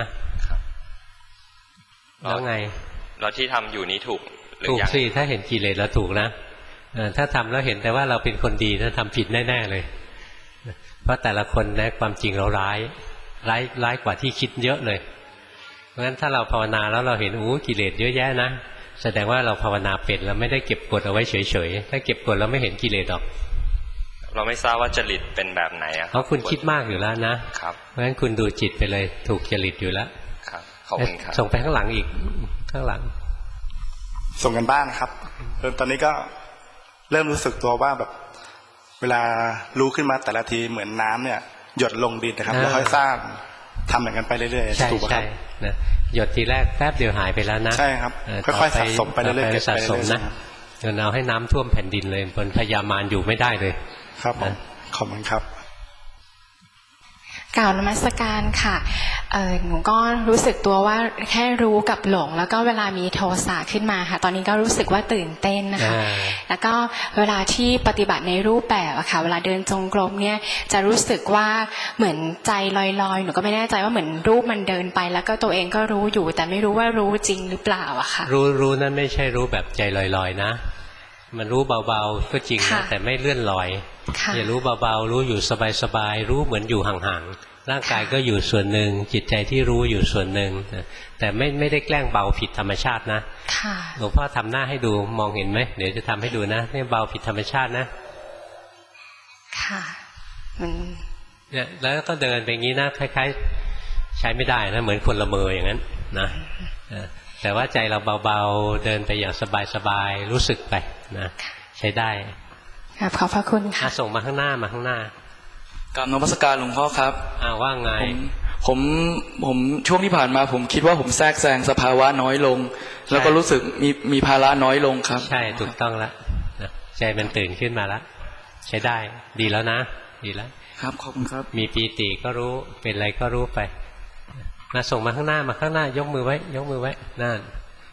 แล้วไงเราที่ทำอยู่นี้ถูกถูกสิถ้าเห็นกิเลสแล้วถูกนะถ้าทำแล้วเห็นแต่ว่าเราเป็นคนดีถ้าทำผิดแน่ๆเลยเพราะแต่ละคนนะความจริงเราร้ายกว่าที่คิดเยอะเลยเพราะฉะนั้นถ้าเราภาวนาแล้วเราเห็นกิเลสเยอะแยะนะแสดงว่าเราภาวนาเป็นแล้วไม่ได้เก็บกดเอาไว้เฉยๆถ้าเก็บกดแล้วไม่เห็นกิเลสหรอกเราไม่ทราบว่าจริตเป็นแบบไหนอะเพราะคุณคิดมากอยู่แล้วนะครับเพราะฉะนั้นคุณดูจิตไปเลยถูกจริตอยู่แล้วครับขอบคุณครับส่งไปข้างหลังอีกข้างหลังส่งกันบ้านครับตอนนี้ก็เริ่มรู้สึกตัวว่าแบบเวลารู้ขึ้นมาแต่ละทีเหมือนน้ำเนี่ยหยดลงดินนะครับแล้วค่อยสร้างทำอย่างนั้นไปเรื่อยๆถูกไหมครับหยดทีแรกแป๊บเดียวหายไปแล้วนะใช่ครับค่อยๆสะสมไปเรื่อยๆสะสมนะจนเอาให้น้ำท่วมแผ่นดินเลยบนพญามารอยู่ไม่ได้เลยครับผมขอบคุณครับกล่าวนมัสการค่ะหนูก็รู้สึกตัวว่าแค่รู้กับหลงแล้วก็เวลามีโทสะขึ้นมาค่ะตอนนี้ก็รู้สึกว่าตื่นเต้นนะคะแล้วก็เวลาที่ปฏิบัติในรูปแบบอะค่ะเวลาเดินจงกรมเนี่ยจะรู้สึกว่าเหมือนใจลอยๆหนูก็ไม่แน่ใจว่าเหมือนรูปมันเดินไปแล้วก็ตัวเองก็รู้อยู่แต่ไม่รู้ว่ารู้จริงหรือเปล่าอะค่ะรู้นั่นไม่ใช่รู้แบบใจลอยๆนะมันรู้เบาๆก็จริงนะแต่ไม่เลื่อนลอยอย่ารู้เบาๆรู้อยู่สบายๆรู้เหมือนอยู่ห่างๆร่างกายก็อยู่ส่วนหนึ่งจิตใจที่รู้อยู่ส่วนหนึ่งแต่ไม่ได้แกล้งเบาผิดธรรมชาตินะหลวงพ่อทำหน้าให้ดูมองเห็นไหมเดี๋ยวจะทำให้ดูนะนี่เบาผิดธรรมชาตินะค่ะเนี่ยแล้วก็เดินไปงี้นะคล้ายๆใช้ไม่ได้นะเหมือนคนละเมออย่างนั้นนะแต่ว่าใจเราเบาๆเดินไปอย่างสบายๆรู้สึกไปนะใช้ได้ขอบพระคุณค่ะส่งมาข้างหน้ากราบนมัสการหลวงพ่อครับว่าไงผมช่วงที่ผ่านมาผมคิดว่าผมแทรกแซงสภาวะน้อยลงแล้วก็รู้สึกมีภาระน้อยลงครับใช่ถูกต้องแล้วใจมันตื่นขึ้นมาแล้วใช้ได้ดีแล้วนะดีแล้วครับขอบคุณครับมีปีติก็รู้เป็นอะไรก็รู้ไปมาส่งมาข้างหน้ายกมือไว้นั่น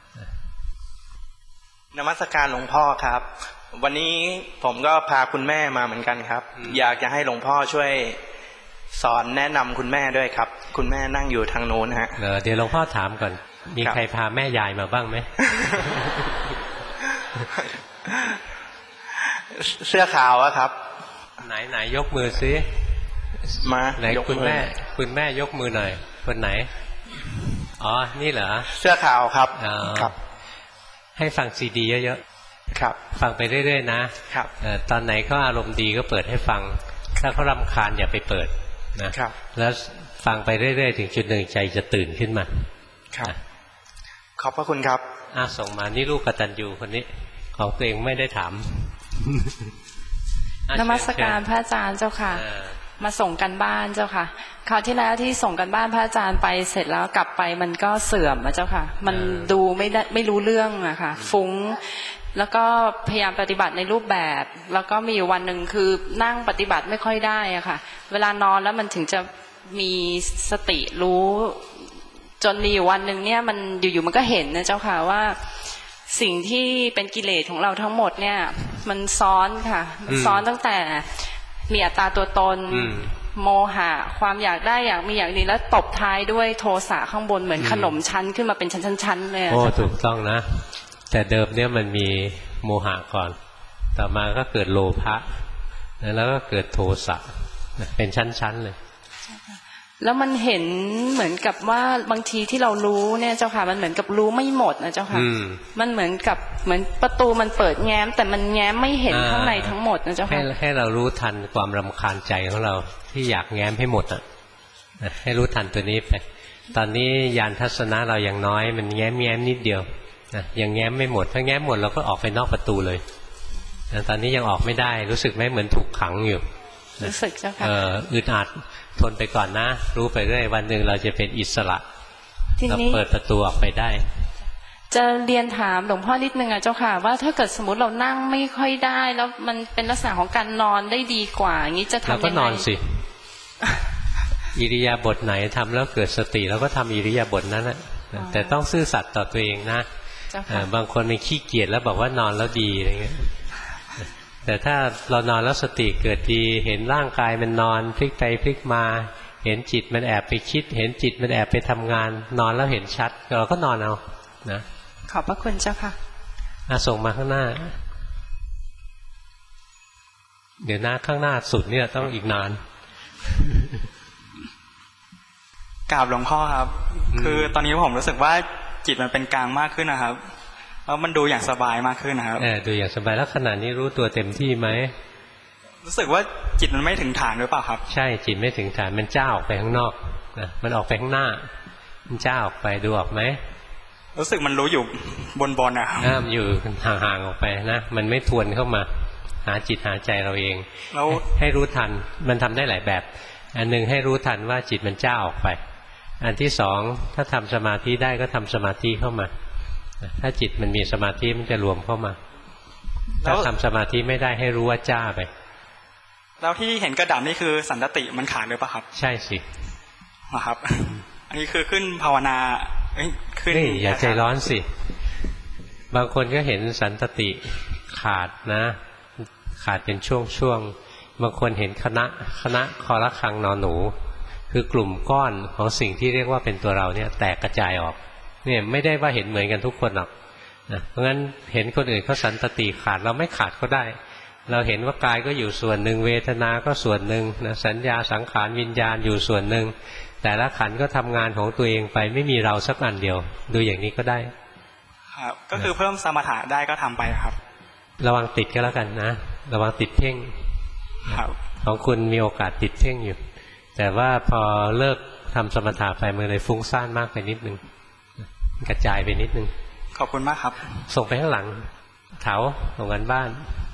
นมัสการหลวงพ่อครับวันนี้ผมก็พาคุณแม่มาเหมือนกันครับอยากจะให้หลวงพ่อช่วยสอนแนะนำคุณแม่ด้วยครับคุณแม่นั่งอยู่ทางโน้นฮะเดี๋ยวหลวงพ่อถามก่อนมีใครพาแม่ยายมาบ้างไหมเสื้อขาวอะครับไหนยกมือซิมาไหนคุณแม่ยกมือหน่อยคนไหนอ๋อนี่เหรอเสื้อขาวครับครับให้ฟังซีดีเยอะๆครับฟังไปเรื่อยๆนะครับตอนไหนเขาอารมณ์ดีก็เปิดให้ฟังถ้าเขารำคาญอย่าไปเปิดนะครับแล้วฟังไปเรื่อยๆถึงจุดหนึ่งใจจะตื่นขึ้นมาครับขอบพระคุณครับส่งมานี่ลูกกตัญญูคนนี้ของตัวเองไม่ได้ถามนมัสการพระอาจารย์เจ้าค่ะมาส่งกันบ้านเจ้าค่ะคราวที่แล้วที่ส่งกันบ้านพระอาจารย์ไปเสร็จแล้วกลับไปมันก็เสื่อมเจ้าค่ะมันดูไม่รู้เรื่องอะค่ะฟุ้งแล้วก็พยายามปฏิบัติในรูปแบบแล้วก็มีอยู่วันหนึ่งคือนั่งปฏิบัติไม่ค่อยได้อะค่ะเวลานอนแล้วมันถึงจะมีสติรู้จนมีอยู่วันหนึ่งเนี่ยมันอยู่ๆมันก็เห็นนะเจ้าค่ะว่าสิ่งที่เป็นกิเลสของเราทั้งหมดเนี่ยมันซ้อนค่ะมันซ้อนตั้งแต่มีอัตตาตัวตนโมหะความอยากได้อยากมีอย่างนี้แล้วตบท้ายด้วยโทสะข้างบนเหมือนขนมชั้นขึ้นมาเป็นชั้นๆเลยโอ้ถูกต้องนะแต่เดิมเนี่ยมันมีโมหะก่อนต่อมาก็เกิดโลภะแล้วก็เกิดโทสะเป็นชั้นๆเลยแล้วมันเห็นเหมือนกับว่าบางทีที่เรารู้เนี่ยเจ้าค่ะมันเหมือนกับรู้ไม่หมดนะเจ้าค่ะมันเหมือนประตูมันเปิดแง้มแต่มันแง้มไม่เห็นข้างในทั้งหมดนะเจ้าค่ะให้เรารู้ทันความรำคาญใจของเราที่อยากแง้มให้หมดอ่ะให้รู้ทันตัวนี้ไปตอนนี้ญาณทัศนะเรายังน้อยมันแง้มนิดเดียวนะยังแง้มไม่หมดถ้าแง้มหมดเราก็ออกไปนอกประตูเลยตอนนี้ยังออกไม่ได้รู้สึกไหมเหมือนถูกขังอยู่รู้สึกเจ้าค่ะอึดอัดทนไปก่อนนะรู้ไปเรื่อยวันหนึ่งเราจะเป็นอิสระเราเปิดประตูออกไปได้จะเรียนถามหลวงพ่อนิดนึงอ่ะเจ้าค่ะว่าถ้าเกิดสมมติเรานั่งไม่ค่อยได้แล้วมันเป็นลักษณะของการนอนได้ดีกว่าอย่างนี้จะทำยังไงเราก็นอนสิอิริยาบถไหนทำแล้วเกิดสติเราก็ทำอิริยาบถนั้นแหละแต่ต้องซื่อสัตย์ต่อตัวเองนะบางคนมันขี้เกียจแล้วบอกว่านอนแล้วดีอะไรเงี้ยแต่ถ้าเรานอนแล้วสติเกิดดีเห็นร่างกายมันนอนพลิกไปพลิกมาเห็นจิตมันแอบไปคิดเห็นจิตมันแอบไปทำงานนอนแล้วเห็นชัดเราก็นอนเอานะขอบพระคุณเจ้าค่ะส่งมาข้างหน้าเดี๋ยวหน้าข้างหน้าสุดเนี่ยต้องอีกนานกราบหลวงพ่อครับคือตอนนี้ผมรู้สึกว่าจิตมันเป็นกลางมากขึ้นนะครับแล้วมันดูอย่างสบายมากขึ้นนะครับดูอย่างสบายแล้วขณะนี้รู้ตัวเต็มที่ไหมรู้สึกว่าจิตมันไม่ถึงฐานหรือเปล่าครับใช่จิตไม่ถึงฐานมันจ้าออกไปข้างนอกนะมันออกไปข้างหน้ามันจ้าออกไปดูออกไหมรู้สึกมันรู้อยู่บนนะครับมันอยู่ห่างๆออกไปนะมันไม่ทวนเข้ามาหาจิตหาใจเราเองแล้วให้รู้ทันมันทำได้หลายแบบอันหนึ่งให้รู้ทันว่าจิตมันจ้าออกไปอันที่สองถ้าทำสมาธิได้ก็ทำสมาธิเข้ามาถ้าจิตมันมีสมาธิมันจะรวมเข้ามาถ้าทำสมาธิไม่ได้ให้รู้ว่าจ้าไปแล้วที่เห็นกระดับนี่คือสันตติมันขาดหรือเปล่าครับใช่สิครับอันนี้คือขึ้นภาวนาขึ้นอย่าใจร้อนสิบางคนก็เห็นสันตติขาดนะขาดเป็นช่วงๆบางคนเห็นคณะคอระฆังนอนหนูคือกลุ่มก้อนของสิ่งที่เรียกว่าเป็นตัวเราเนี่ยแตกกระจายออกเนี่ยไม่ได้ว่าเห็นเหมือนกันทุกคนหรอกนะเพราะงั้นเห็นคนอื่นเขาสันตติขาดเราไม่ขาดก็ได้เราเห็นว่ากายก็อยู่ส่วนหนึ่งเวทนาก็ส่วนหนึ่งนะสัญญาสังขารวิญญาณอยู่ส่วนหนึ่งแต่ละขันธ์ก็ทำงานของตัวเองไปไม่มีเราสักอันเดียวดูอย่างนี้ก็ได้ครับก็คือเพิ่มสมถะได้ก็ทำไปครับระวังติดก็แล้วกันนะระวังติดเพ่งของคุณมีโอกาสติดเพ่งอยู่แต่ว่าพอเลิกทำสมถะไปมันเลยฟุ้งซ่านมากไปนิดนึงกระจายไปนิดนึงขอบคุณมากครับส่งไปข้างหลังเถาส่งกันบ้าน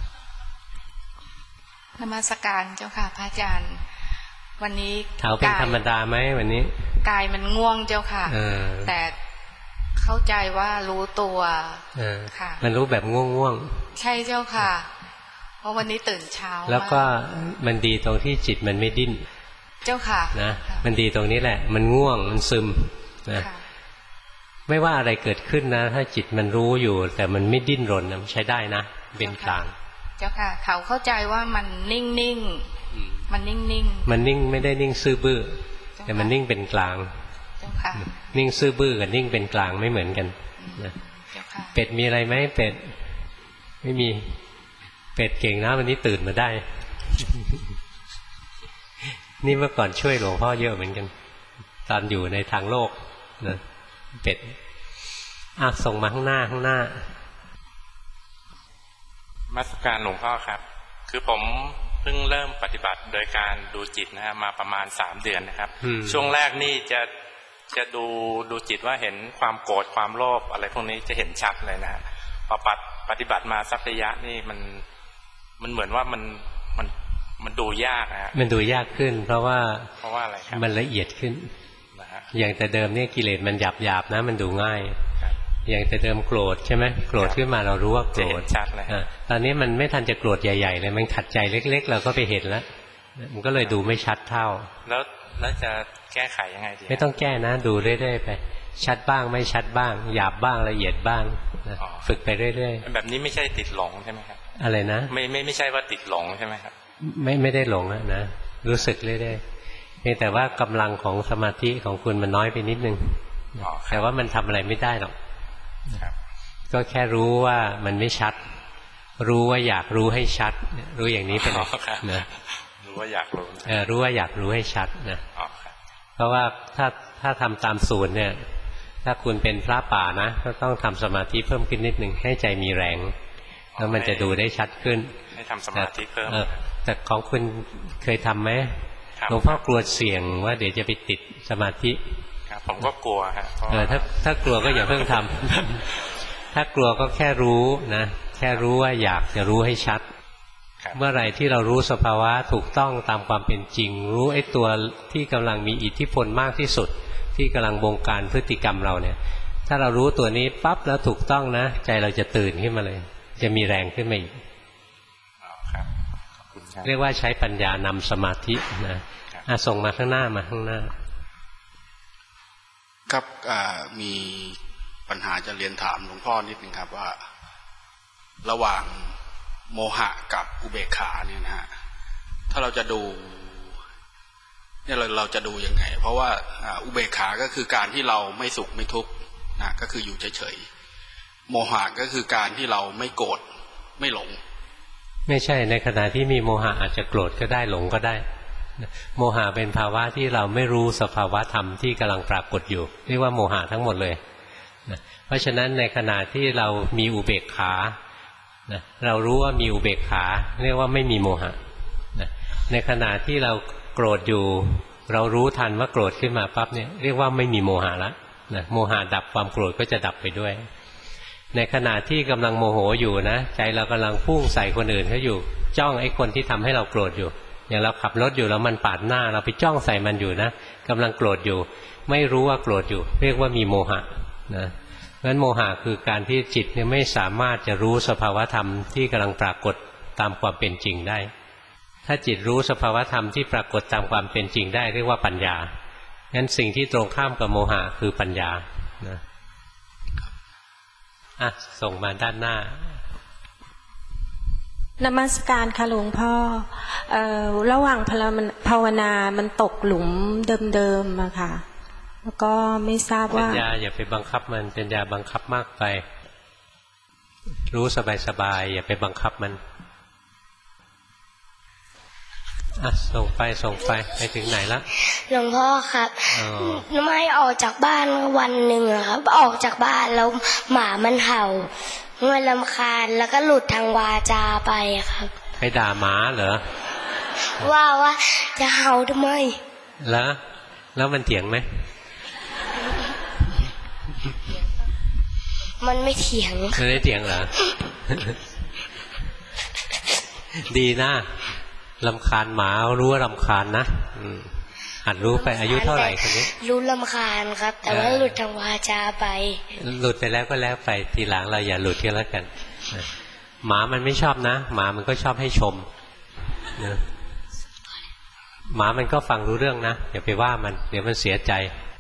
นมัสการเจ้าค่ะพระอาจารย์วันนี้เถาเป็นธรรมดาไหมวันนี้กายมันง่วงเจ้าค่ะแต่เข้าใจว่ารู้ตัวค่ะมันรู้แบบง่วงใช่เจ้าค่ะเพราะวันนี้ตื่นเช้าแล้วก็มันดีตรงที่จิตมันไม่ดิ้นเจ้าค่ะนะมันดีตรงนี้แหละมันง่วงมันซึมนะไม่ว่าอะไรเกิดขึ้นนะถ้าจิตมันรู้อยู่แต่มันไม่ดิ้นรนนะใช้ได้นะเป็นกลางเจ้าค่ะเขาเข้าใจว่ามันนิ่งมันนิ่งมันนิ่งไม่ได้นิ่งซื่อบื้อแต่มันนิ่งเป็นกลางเจ้าค่ะนิ่งซื่อบื้อกับนิ่งเป็นกลางไม่เหมือนกันนะเป็ดมีอะไรไหมเป็ดไม่มีเป็ดเก่งนะวันนี้ตื่นมาได้นี่เมื่อก่อนช่วยหลวงพ่อเยอะเหมือนกันตอนอยู่ในทางโลกนะเป็ดส่งมาข้างหน้ามัสการหลวงพ่อครับคือผมเพิ่งเริ่มปฏิบัติโดยการดูจิตนะครับมาประมาณ3 เดือนนะครับช่วงแรกนี่จะดูจิตว่าเห็นความโกรธความโลภอะไรพวกนี้จะเห็นชัดเลยนะฮะพอปฏิบัติมาสักระยะนี่มันเหมือนว่ามันดูยากนะมันดูยากขึ้นเพราะว่าอะไรครับมันละเอียดขึ้นอย่างแต่เดิมเนี่ยกิเลสมันหยาบนะมันดูง่ายอย่างแต่เดิมโกรธใช่ไหมโกรธขึ้นมาเรารู้ว่าโกรธชัดเลยตอนนี้มันไม่ทันจะโกรธใหญ่ๆเลยมันขัดใจเล็กๆเราก็ไปเห็นแล้วมันก็เลยดูไม่ชัดเท่าแล้วจะแก้ไขยังไงดีไม่ต้องแก้นะดูเรื่อยๆไปชัดบ้างไม่ชัดบ้างหยาบบ้างละเอียดบ้างฝึกไปเรื่อยๆแบบนี้ไม่ใช่ติดหลงใช่ไหมครับอะไรนะไม่ใช่ว่าติดหลงใช่ไหมครับไม่ได้หลงนะรู้สึกเรื่อยๆเพียงแต่ว่ากำลังของสมาธิของคุณมันน้อยไปนิดนึงแต่ว่ามันทำอะไรไม่ได้หรอกก็แค่รู้ว่ามันไม่ชัดรู้ว่าอยากรู้ให้ชัดรู้อย่างนี้ไปเลยนะรู้ว่าอยากรู้รู้ว่าอยากรู้ให้ชัดนะเพราะว่าถ้าทำตามสูตรเนี่ยถ้าคุณเป็นพระป่านะก็ต้องทำสมาธิเพิ่มขึ้นนิดนึงให้ใจมีแรงแล้วมันจะดูได้ชัดขึ้นให้ทำสมาธิเพิ่มแต่ของคุณเคยทำไหมหลวงพ่อกลัวเสี่ยงว่าเดี๋ยวจะไปติดสมาธิครับผมก็กลัวฮะถ้ากลัวก็อย่าเพิ่งทำถ้ากลัวก็แค่รู้นะแค่รู้ว่าอยากจะรู้ให้ชัดเมื่อไหร่ที่เรารู้สภาวะถูกต้องตามความเป็นจริงรู้ไอ้ตัวที่กำลังมีอิทธิพลมากที่สุดที่กำลังบงการพฤติกรรมเราเนี่ยถ้าเรารู้ตัวนี้ปั๊บแล้วถูกต้องนะใจเราจะตื่นขึ้นมาเลยจะมีแรงขึ้นมาอีกเรียกว่าใช้ปัญญานำสมาธินะส่งมาข้างหน้ามาข้างหน้าครับมีปัญหาจะเรียนถามหลวงพ่อนิดนึงครับว่าระหว่างโมหะกับอุเบกขาเนี่ยนะฮะถ้าเราจะดูเนี่ยเราจะดูยังไงเพราะว่าอุเบกขาก็คือการที่เราไม่สุขไม่ทุกข์นะก็คืออยู่เฉยๆโมหะก็คือการที่เราไม่โกรธไม่หลงไม่ใช่ในขณะที่มีโมหะอาจจะโกรธก็ได้หลงก็ได้โมหะเป็นภาวะที่เราไม่รู้สภาวะธรรมที่กำลังปรากฏอยู่เรียกว่าโมหะทั้งหมดเลยเพราะฉะนั้นในขณะที่เรามีอุเบกขาเรารู้ว่ามีอุเบกขาเรียกว่าไม่มีโมหะในขณะที่เราโกรธอยู่เรารู้ทันว่าโกรธขึ้นมาปั๊บเนี่ยเรียกว่าไม่มีโมหะละโมหะดับความโกรธก็จะดับไปด้วยในขณะที่กำลังโมโหอยู่นะใจเรากำลังพุ่งใส่คนอื่นเขาอยู่จ้องไอ้คนที่ทำให้เราโกรธอยู่อย่างเราขับรถอยู่แล้วมันปาดหน้าเราไปจ้องใส่มันอยู่นะกำลังโกรธอยู่ไม่รู้ว่าโกรธอยู่เรียกว่ามีโมหะนะเพราะฉะนั้นโมหะคือการที่จิตเนี่ยไม่สามารถจะรู้สภาวธรรมที่กำลังปรากฏตามความเป็นจริงได้ถ้าจิตรู้สภาวธรรมที่ปรากฏตามความเป็นจริงได้เรียกว่าปัญญางั้นสิ่งที่ตรงข้ามกับโมหะคือปัญญานะส่งมาด้านหน้านมัสการค่ะหลวงพ่อระหว่างภาวนามันตกหลุมเดิมๆอะค่ะแล้วก็ไม่ทราบว่าปัญญาอย่าไปบังคับมันปัญญาบังคับมากไปรู้สบายๆอย่าไปบังคับมันส่งไปถึงไหนละหลวงพ่อครับไม่ออกจากบ้านวันหนึ่งครับออกจากบ้านแล้วหมามันเห่ามันรำคาญแล้วก็หลุดทางวาจาไปครับไปด่าหมาเหรอว่าจะเห่าทำไมแล้วมันเถียงไหมมันไม่เถียงมันไม่เถียงเหรอ ดีนะรำคาญหมารู้ว่ารำคาญนะหัดรู้ไปอายุเท่าไหร่คนนี้รู้รำคาญครับแต่ว่าหลุดทางวาจาไปหลุดไปแล้วก็แล้วไปทีหลังเราอย่าหลุดก็แล้วกันหมามันไม่ชอบนะหมามันก็ชอบให้ชมนะหมามันก็ฟังรู้เรื่องนะอย่าไปว่ามันเดี๋ยวมันเสียใจ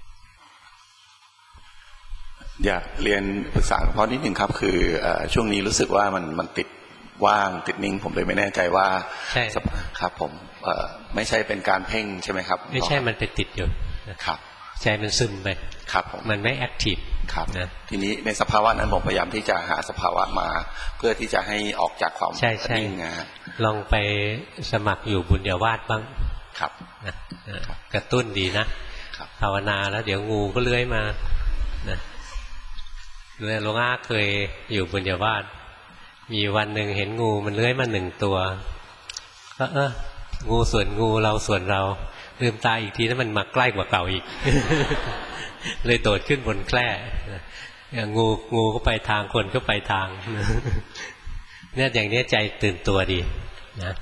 อยากเรียนปรึกษาหลวงพ่อนิดหนึ่งครับคือช่วงนี้รู้สึกว่ามันติดว่างติดนิ่งผมเลยไม่แน่ใจว่าใช่ครับผมไม่ใช่เป็นการเพ่งใช่ไหมครับไม่ใช่มันไปติดอยู่ครับใจมันซึมไปครับมันไม่แอคทีฟครับนะทีนี้ในสภาวะนั้นผมพยายามที่จะหาสภาวะมาเพื่อที่จะให้ออกจากความนิ่งนะลองไปสมัครอยู่บุญญาวาสบ้างครับนะกระตุ้นดีนะภาวนาแล้วเดี๋ยวงูก็เลื้อยมานะหลวงอาเคยอยู่บุญญาวาสมีวันหนึ่งเห็นงูมันเลื้อยมา1 ตัวก็งูส่วนงูเราส่วนเราลืมตาอีกทีแล้วมันมาใกล้กว่าเก่าอีก เลยโดดขึ้นบนแคร่งูก็ไปทางคนก็ไปทาง เนี่ยอย่างนี้ใจตื่นตัวดีนะ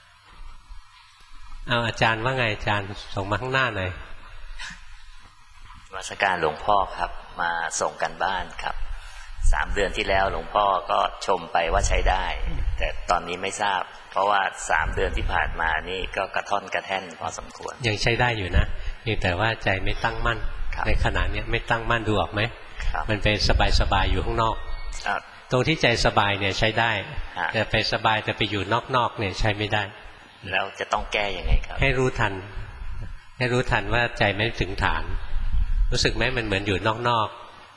เอาอาจารย์ว่าไงอาจารย์ส่งมาข้างหน้าหน่อยนมัสการหลวงพ่อครับมาส่งกันบ้านครับ3 เดือนที่แล้วหลวงพ่อก็ชมไปว่าใช้ได้แต่ตอนนี้ไม่ทราบเพราะว่า3 เดือนที่ผ่านมานี่ก็กระท่อนกระแท่นพอสมควรยังใช้ได้อยู่นะเพียงแต่ว่าใจไม่ตั้งมั่นในขณะนี้ไม่ตั้งมั่นดูออกไหมมันเป็นสบายๆอยู่ข้างนอกตรงที่ใจสบายเนี่ยใช้ได้แต่ไปสบายแต่ไปอยู่นอกๆเนี่ยใช้ไม่ได้แล้วจะต้องแก้ยังไงครับให้รู้ทันว่าใจไม่ถึงฐานรู้สึกไหมมันเหมือนอยู่นอกๆ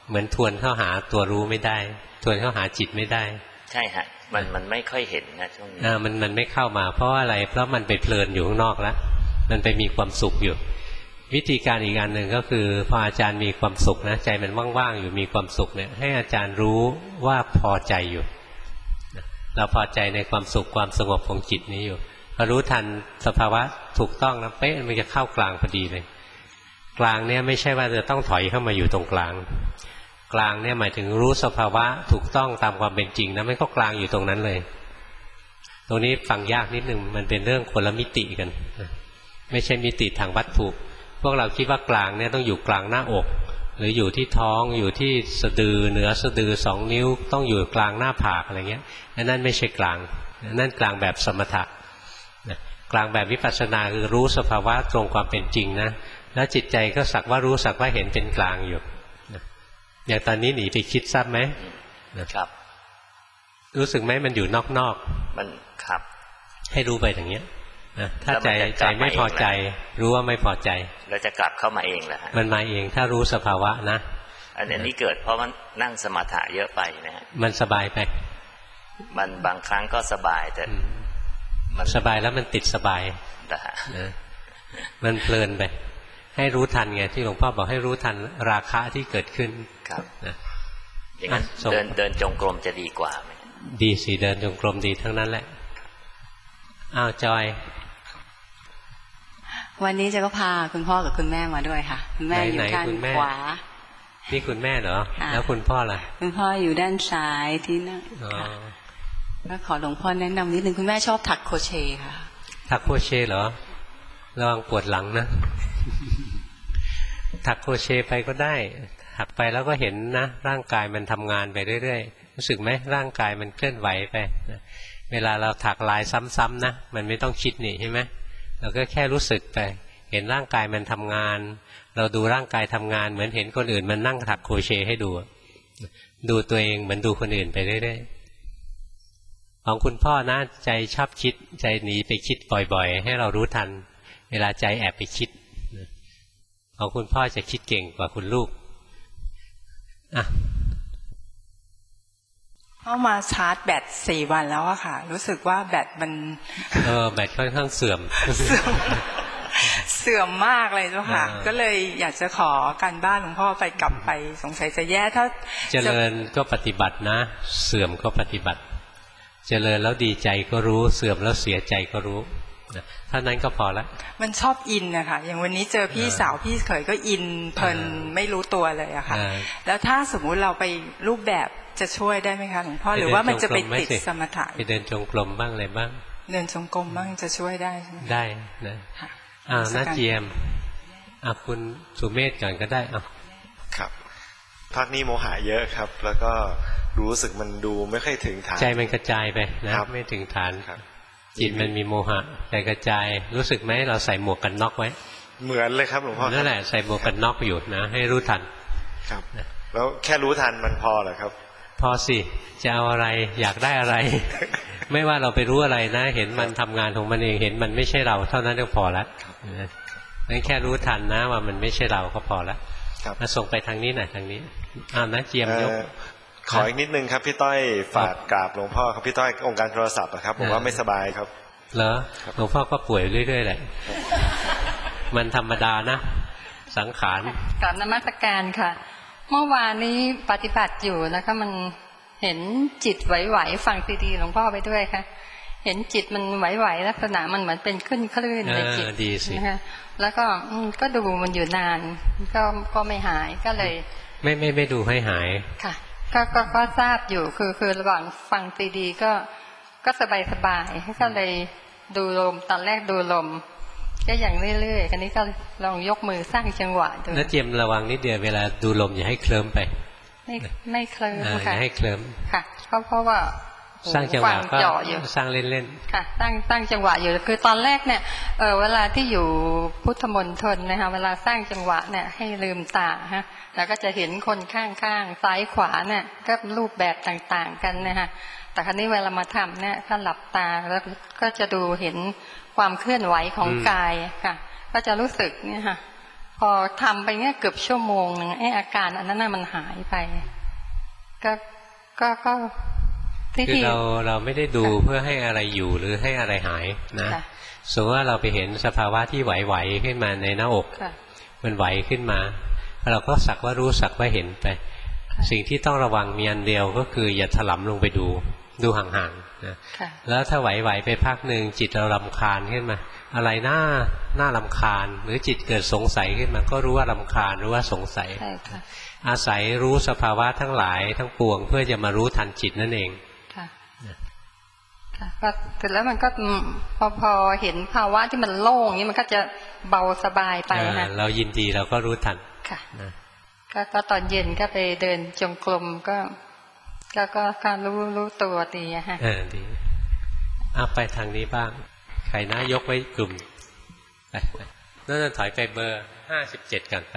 เหมือนทวนเข้าหาตัวรู้ไม่ได้ทวนเข้าหาจิตไม่ได้ใช่ฮะมันไม่ค่อยเห็นนะช่วงนี้มันไม่เข้ามาเพราะอะไรเพราะมันไปเพลินอยู่ข้างนอกแล้วมันไปมีความสุขอยู่วิธีการอีกอันหนึ่งก็คือพออาจารย์มีความสุขนะใจมันว่างๆอยู่มีความสุขเนี่ยให้อาจารย์รู้ว่าพอใจอยู่เราพอใจในความสุขความสงบของจิตนี้อยู่พอรู้ทันสภาวะถูกต้องนะเป๊ะมันจะเข้ากลางพอดีเลยกลางเนี่ยไม่ใช่ว่าจะต้องถอยเข้ามาอยู่ตรงกลางกลางเนี่ยหมายถึงรู้สภาวะถูกต้องตามความเป็นจริงนะไม่ก็กลางอยู่ตรงนั้นเลยตรงนี้ฟังยากนิดนึงมันเป็นเรื่องคนละมิติกันไม่ใช่มิติทางวัตถุพวกเราคิดว่ากลางเนี่ยต้องอยู่กลางหน้าอกหรืออยู่ที่ท้องอยู่ที่สะดือเหนือสะดือ2 นิ้วต้องอยู่กลางหน้าผากอะไรเงี้ยนั่นไม่ใช่กลางนั่นกลางแบบสมถะกลางแบบวิปัสสนาคือรู้สภาวะตรงความเป็นจริงนะแล้วจิตใจก็สักว่ารู้สักว่าเห็นเป็นกลางอยู่อย่างตอนนี้หนีไปคิดทราบไหมนะครับรู้สึกไหมมันอยู่นอกๆมันครับให้รู้ไปอย่างเงี้ยถ้าใจไม่พอใจรู้ว่าไม่พอใจแล้วจะกลับเข้ามาเองแหละมันมาเองถ้ารู้สภาวะนะอันนี้เกิดเพราะมันนั่งสมถะเยอะไปนะฮะมันสบายไปมันบางครั้งก็สบายแต่มันสบายแล้วมันติดสบายนะมันเพลินไปให้รู้ทันไงที่หลวงพ่อบอกให้รู้ทันราคะที่เกิดขึ้นครับนะอย่างนั้นเดินจงกรมจะดีกว่าไหมดีสิเดินจงกรมดีทั้งนั้นแหละอ้าวจอยวันนี้จะก็พาคุณพ่อกับคุณแม่มาด้วยค่ะคุณแม่อยู่ด้านขวานี่คุณแม่เหรอแล้วคุณพ่อล่ะคุณพ่ออยู่ด้านซ้ายที่นั่งก็ขอหลวงพ่อแนะนำนิดนึงคุณแม่ชอบถักโครเชต์ค่ะถักโครเชต์เหรอระวังปวดหลังนะถักโครเชต์ไปก็ได้ถักไปแล้วก็เห็นนะร่างกายมันทำงานไปเรื่อยๆรู้สึกไหมร่างกายมันเคลื่อนไหวไปเวลาเราถักลายซ้ำๆนะมันไม่ต้องคิดนี่ใช่ไหมเราก็แค่รู้สึกไปเห็นร่างกายมันทำงานเราดูร่างกายทำงานเหมือนเห็นคนอื่นมันนั่งถักโครเชต์ให้ดูดูตัวเองเหมือนดูคนอื่นไปเรื่อยๆของคุณพ่อนะใจชอบคิดใจหนีไปคิดบ่อยๆให้เรารู้ทันเวลาใจแอบไปคิดของคุณพ่อจะคิดเก่งกว่าคุณลูกอ่ะเข้ามาชาร์จแบต4 วันแล้วอะค่ะรู้สึกว่าแบตมันแบตค่อนข้างเสื่อมเสื่อมมากเลยเจ้าค่ะก็เลยอยากจะขอการบ้านหลวงพ่อไปกลับไปสงสัยจะแย่ถ้าเจริญก็ปฏิบัตินะเสื่อมก็ปฏิบัติเจริญแล้วดีใจก็รู้เสื่อมแล้วเสียใจก็รู้เท่านั้นก็พอละมันชอบอินนะคะอย่างวันนี้เจอพี่สาวพี่เขยก็อินเพลินไม่รู้ตัวเลยอะค่ะแล้วถ้าสมมุติเราไปรูปแบบจะช่วยได้ไหมคะหลวงพ่อหรือว่ามันจะไปติดสมถะไปเดินจงกรมบ้างอะไรบ้างเดินจงกรมบ้างจะช่วยได้ใช่ไหมได้นะน้าเจียมคุณสุเมธก่อนก็ได้ครับพักนี้โมหะเยอะครับแล้วก็รู้สึกมันดูไม่ค่อยถึงฐานใจมันกระจายไปนะไม่ถึงฐานจิตมันมีโมหะใจกระจายรู้สึกไหมเราใส่หมวกกันน็อกไว้เหมือนเลยครับหลวงพ่อนั่นแหละใส่หมวกกันน็อกอยู่นะให้รู้ทันครับแล้วแค่รู้ทันมันพอเหรอครับพอสิจะเอาอะไรอยากได้อะไร ไม่ว่าเราไปรู้อะไรนะเห็นมันทำงานของมันเองเห็นมันไม่ใช่เราเท่านั้นก็พอแล้วนั่นแค่รู้ทันนะว่ามันไม่ใช่เราก็พอแล้วมาส่งไปทางนี้หน่อยทางนี้นะเจียมยกขออีกนิดนึงครับพี่ต้อยฝากกราบหลวงพ่อครับพี่ต้อยองค์การโทรศัพท์ครับผมว่าไม่สบายครับเหรอหลวงพ่อก็ป่วยเรื่อยๆแหละมันธรรมดานะสังขารกราบนมัสการค่ะเมื่อวานนี้ปฏิบัติอยู่นะคะมันเห็นจิตไหวๆฟังซีดีหลวงพ่อไปด้วยค่ะเห็นจิตมันไหวๆลักษณะมันเหมือนเป็นคลื่นในจิตนะคะแล้วก็ดูมันอยู่นานก็ไม่หายก็เลยไม่ดูให้หายค่ะก็ทราบอยู่คือระหว่างฟังซีดีก็สบายก็เลยดูลมตอนแรกดูลมก็อย่างเรื่อยๆอันนี้ก็ลองยกมือสร้างจังหวะดูแล้วเจียมระวังนิดเดียวเวลาดูลมอย่าให้เคลิ้มไปไม่เคลิ้มค่ะอย่าให้เคลิ้มค่ะเพราะว่าสร้างจังหวะก็สร้างเล่นๆค่ะตั้งจังหวะอยู่คือตอนแรกเนี่ยเวลาที่อยู่พุทธมณฑลนะคะเวลาสร้างจังหวะเนี่ยให้ลืมตาฮะแล้วก็จะเห็นคนข้างๆซ้ายขวาเนี่ยก็รูปแบบต่างๆกันนะคะแต่ครั้นี้เวลามาทำเนี่ยก็หลับตาแล้วก็จะดูเห็นความเคลื่อนไหวของกายค่ะก็จะรู้สึกเนี่ยค่ะพอทำไปเงี้ยเกือบชั่วโมงนึงไอ้อาการอันนั้นมันหายไปก็คือเราไม่ได้ดูเพื่อให้อะไรอยู่หรือให้อะไรหายนะสมมติว่าเราไปเห็นสภาวะที่ไหวๆขึ้นมาในหน้าอกมันไหวขึ้นมาเราก็สักว่ารู้สักว่าเห็นไปสิ่งที่ต้องระวังมีอันเดียวก็คืออย่าถลำลงไปดูห่างๆนะแล้วถ้าไหวๆไปพักหนึ่งจิตเรารำคาญขึ้นมาอะไรน่ารำคาญหรือจิตเกิดสงสัยขึ้นมาก็รู้ว่ารำคาญรู้ว่าสงสัยอาศัยรู้สภาวะทั้งหลายทั้งปวงเพื่อจะมารู้ทันจิตนั่นเองเสร็จแล้วมันก็พอเห็นภาวะที่มันโล่งนี้มันก็จะเบาสบายไปนะเรายินดีเราก็รู้ทันค่ะก็ตอนเย็นก็ไปเดินจงกรมก็รู้ตัวดีอะฮะดีไปทางนี้บ้างใครนะยกไว้กลุ่มไปนั่นถอยไปเบอร์57กันไป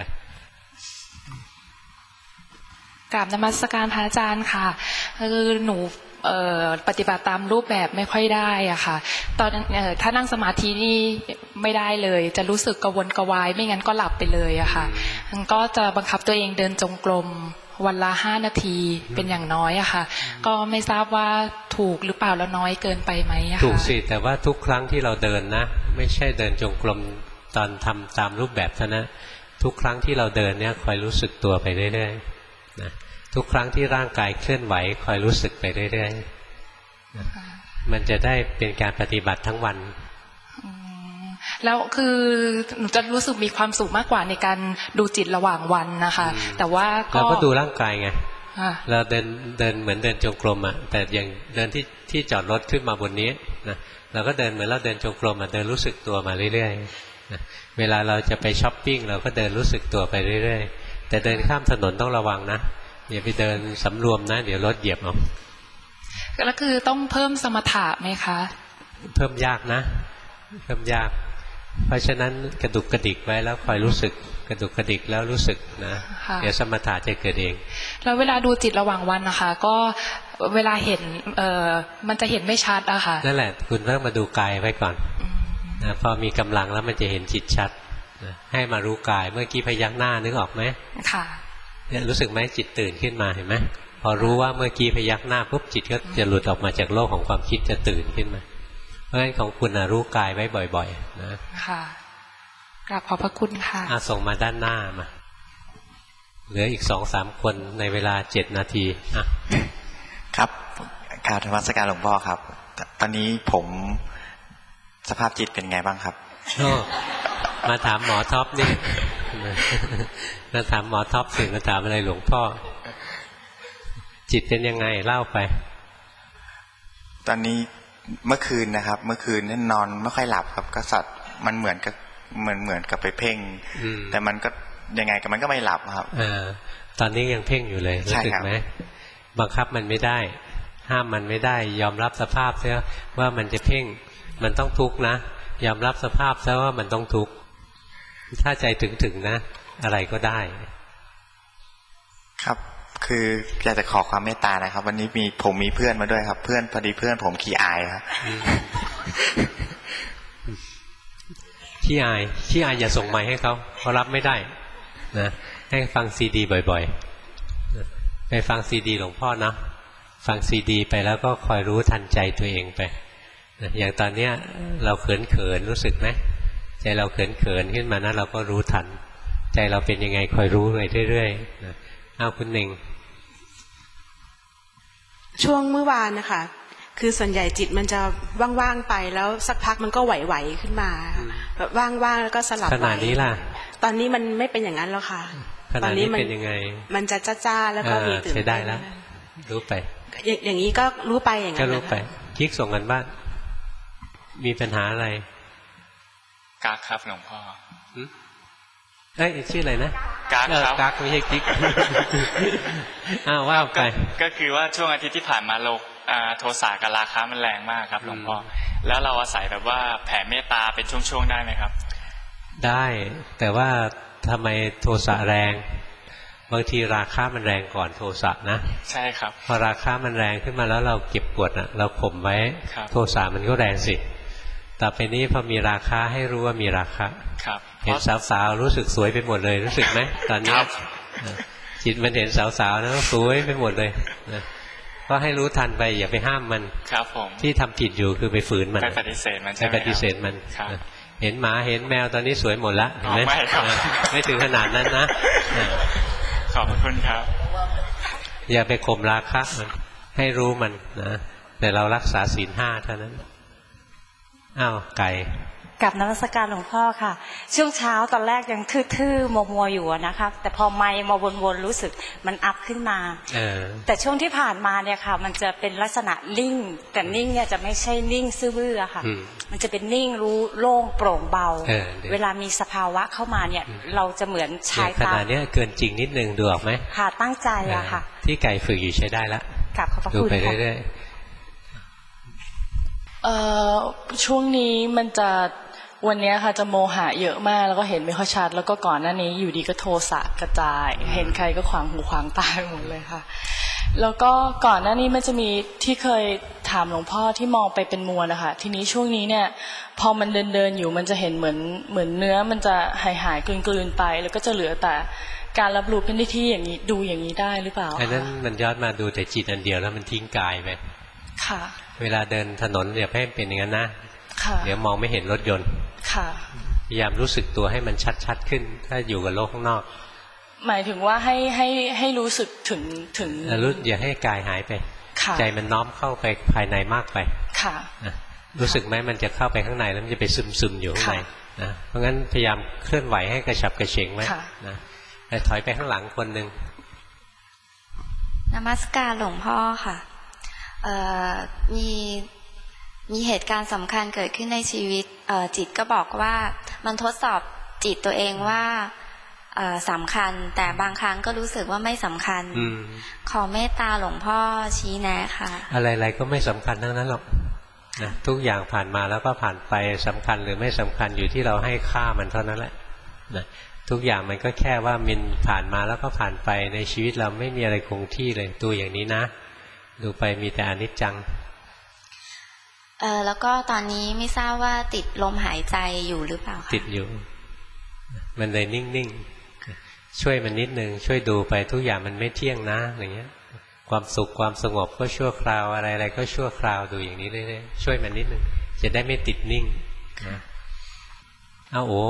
กราบนมัสการพระอาจารย์ค่ะคือหนูปฏิบัติตามรูปแบบไม่ค่อยได้อ่ะค่ะตอนถ้านั่งสมาธินี่ไม่ได้เลยจะรู้สึกกระวนกระวายไม่งั้นก็หลับไปเลยอะค่ะก็จะบังคับตัวเองเดินจงกรมวันละ5 นาทีเป็นอย่างน้อยอะค่ะก็ไม่ทราบว่าถูกหรือเปล่าแล้วน้อยเกินไปไหมอะค่ะถูกสิแต่ว่าทุกครั้งที่เราเดินนะไม่ใช่เดินจงกรมตอนทำตามรูปแบบนะทุกครั้งที่เราเดินเนี่ยคอยรู้สึกตัวไปเรื่อยๆนะทุกครั้งที่ร่างกายเคลื่อนไหวคอยรู้สึกไปเรื่อยๆนะมันจะได้เป็นการปฏิบัติทั้งวันแล้วคือหนูจะรู้สึกมีความสุขมากกว่าในการดูจิตระหว่างวันนะคะแต่ว่าเราก็ดูร่างกายไงเราเดินเหมือนเดินจงกรมอะแต่อย่างเดินที่จอดรถขึ้นมาบนนี้นะเราก็เดินเหมือนเราเดินจงกรมอะเดินรู้สึกตัวมาเรื่อยๆนะเวลาเราจะไปช้อปปิ้งเราก็เดินรู้สึกตัวไปเรื่อยๆแต่เดินข้ามถนนต้องระวังนะอย่าไปเดินสำรวมนะเดี๋ยวรถเหยียบเอาแล้วคือต้องเพิ่มสมถะไหมคะเพิ่มยากนะเพิ่มยากเพราะฉะนั้นกระดุกกระดิกไว้แล้วคอยรู้สึกกระดุกกระดิกแล้วรู้สึกนะเดี๋ยวสมถะจะเกิดเองแล้วเวลาดูจิตระหว่างวันนะคะก็เวลาเห็นมันจะเห็นไม่ชัดอะค่ะนั่นแหละคุณเริ่มมาดูกายไว้ก่อนนะพอมีกำลังแล้วมันจะเห็นจิตชัดนะให้มารู้กายเมื่อกี้พยักหน้านึกออกไหมค่ะเนี่ยรู้สึกไหมจิตตื่นขึ้นมาเห็นไหมพอรู้ว่าเมื่อกี้พยักหน้าปุ๊บจิตก็จะหลุดออกมาจากโลกของความคิดจะตื่นขึ้นมาเพราะฉะนั้นของคุณรู้กายไว้บ่อยๆนะค่ะกราบขอบพระคุณค่ะส่งมาด้านหน้ามาเหลืออีก 2-3 คนในเวลา7 นาทีครับกราบนมัสการหลวงพ่อครับตอนนี้ผมสภาพจิตเป็นไงบ้างครับมาถามหมอท็อปนี่มาถามหมอท็อปสิมาถามอะไรหลวงพ่อจิตเป็นยังไงเล่าไปตอนนี้เมื่อคืนนะครับเมื่อคืนนี่นอนไม่ค่อยหลับครับก็สัตว์มันเหมือนกับไปเพ่งแต่มันก็ยังไงกับมันก็ไม่หลับครับตอนนี้ยังเพ่งอยู่เลยรู้สึกไหมบังคับมันไม่ได้ห้ามมันไม่ได้ยอมรับสภาพซะว่ามันจะเพ่งมันต้องทุกข์นะยอมรับสภาพซะว่ามันต้องทุกข์ถ้าใจถึงนะอะไรก็ได้ครับคืออยากจะขอความเมตตานะครับวันนี้ผมมีเพื่อนมาด้วยครับเพื่อนพอดีเพื่อนผมขี้อายครับขี้อายอย่าส่งไมค์ให้เขารับไม่ได้นะให้ฟังซีดีบ่อยๆไปฟังซีดีหลวงพ่อนะฟังซีดีไปแล้วก็คอยรู้ทันใจตัวเองไปอย่างตอนเนี้ยเราเขินรู้สึกไหมใจเราเขินขึ้นมานะเราก็รู้ทันใจเราเป็นยังไงคอยรู้ไปเรื่อยๆเอาคุณหนึ่งช่วงเมื่อวานนะคะคือส่วนใหญ่จิตมันจะว่างๆไปแล้วสักพักมันก็ไหวๆขึ้นมาแบบว่างๆแล้วก็สลับขนาดนี้ล่ะตอนนี้มันไม่เป็นอย่างนั้นแล้วค่ะตอนนี้เป็นยังไงมันจะจ้าๆแล้วก็มีตื่นใช้ได้แล้วรู้ไปอย่างนี้ก็รู้ไปอย่างนั้นก็รู้ไปคลิกส่งกันบ้านมีปัญหาอะไรกากครับหลวงพ่อชื่ออะไรนะกากครับกากไม่ใช่คลิกว่าไปก็คือว่าช่วงอาทิตย์ที่ผ่านมาโทสะกับราคะมันแรงมากครับหลวงพ่อแล้วเราอาศัยแบบว่าแผ่เมตตาเป็นช่วงๆได้ไหมครับได้แต่ว่าทำไมโทสะแรงบางทีราคะมันแรงก่อนโทสะนะใช่ครับพอราคะมันแรงขึ้นมาแล้วเราเก็บกดเราข่มไว้โทสะมันก็แรงสิต่อไปนี้พอมีราคะให้รู้ว่ามีราคะครับเห็นสาวๆรู้สึกสวยไปหมดเลยรู้สึกไหมตอนนี้จิตมันเห็นสาวๆแล้วสวยไปหมดเลยก็ให้รู้ทันไปอย่าไปห้ามมันครับผมที่ทำผิดอยู่คือไปฝืนมันไปปฏิเสธมันใช่ไหมไปปฏิเสธมันเห็นหมาเห็นแมวตอนนี้สวยหมดละเห็นไหมไม่ถึงขนาดนั้นนะขอบคุณครับอย่าไปข่มราคะมันให้รู้มันนะแต่เรารักษาศีล 5เท่านั้นอ้าวไก่กับนมัสการหลวงพ่อค่ะช่วงเช้าตอนแรกยังทื่อๆมัวๆอยู่นะครับแต่พอไมค์มาวนๆรู้สึกมันอัพขึ้นมาแต่ช่วงที่ผ่านมาเนี่ยค่ะมันจะเป็นลักษณะนิ่งแต่นิ่งเนี่ยจะไม่ใช่นิ่งซื่อๆค่ะมันจะเป็นนิ่งรู้โล่งโปร่งเบาเวลามีสภาวะเข้ามาเนี่ยเราจะเหมือนชายตาขนาดนี้เกินจริงนิดนึงดูออกไหมค่ะตั้งใจอะค่ะที่ไก่ฝึกอยู่ใช้ได้ละกับขอบคุณดูไปเรื่อยๆช่วงนี้มันจะวันนี้ค่ะจะโมหะเยอะมากแล้วก็เห็นไม่ค่อยชัดแล้วก็ก่อนหน้านี้อยู่ดีก็โทสะกระจายเห็นใครก็ขวางหูขวางตาหมดเลยค่ะแล้วก็ก่อนหน้านี้มันจะมีที่เคยถามหลวงพ่อที่มองไปเป็นมวลนะคะทีนี้ช่วงนี้เนี่ยพอมันเดินอยู่มันจะเห็นเหมือนเนื้อมันจะหายกลืนไปแล้วก็จะเหลือแต่การรับรู้เป็นที่อย่างนี้ดูอย่างนี้ได้หรือเปล่าอันนั้นมันย้อนมาดูแต่จิตอันเดียวแล้วมันทิ้งกายไปค่ะเวลาเดินถนนอย่าให้เป็นอย่างนั้นนะเดี๋ยวมองไม่เห็นรถยนต์พยายามรู้สึกตัวให้มันชัดๆขึ้นถ้าอยู่กับโลกข้างนอกหมายถึงว่าให้รู้สึกถึงรู้อย่าให้กายหายไปใจมันน้อมเข้าไปภายในมากไปรู้สึกไหมมันจะเข้าไปข้างในแล้วมันจะไปซึมๆอยู่ข้างในนะเพราะงั้นพยายามเคลื่อนไหวให้กระฉับกระเฉงไว้นะแต่ถอยไปข้างหลังคนหนึ่งนมัสการหลวงพ่อค่ะมีเหตุการณ์สำคัญเกิดขึ้นในชีวิตจิตก็บอกว่ามันทดสอบจิตตัวเองว่าสำคัญแต่บางครั้งก็รู้สึกว่าไม่สำคัญขอเมตตาหลวงพ่อชี้แนะค่ะอะไรๆก็ไม่สำคัญทั้งนั้นหรอกนะทุกอย่างผ่านมาแล้วก็ผ่านไปสำคัญหรือไม่สำคัญอยู่ที่เราให้ค่ามันเท่านั้นแหละนะทุกอย่างมันก็แค่ว่ามันผ่านมาแล้วก็ผ่านไปในชีวิตเราไม่มีอะไรคงที่เลยตัวอย่างนี้นะดูไปมีแต่อนิจจังแล้วก็ตอนนี้ไม่ทราบว่าติดลมหายใจอยู่หรือเปล่าคะติดอยู่มันเลยนิ่งๆช่วยมันนิดนึงช่วยดูไปทุกอย่างมันไม่เที่ยงนะอย่างเงี้ยความสุขความสงบก็ชั่วคราวอะไรๆก็ชั่วคราวดูอย่างนี้เรื่อยๆช่วยมันนิดนึงจะได้ไม่ติดนิ่งเอาโ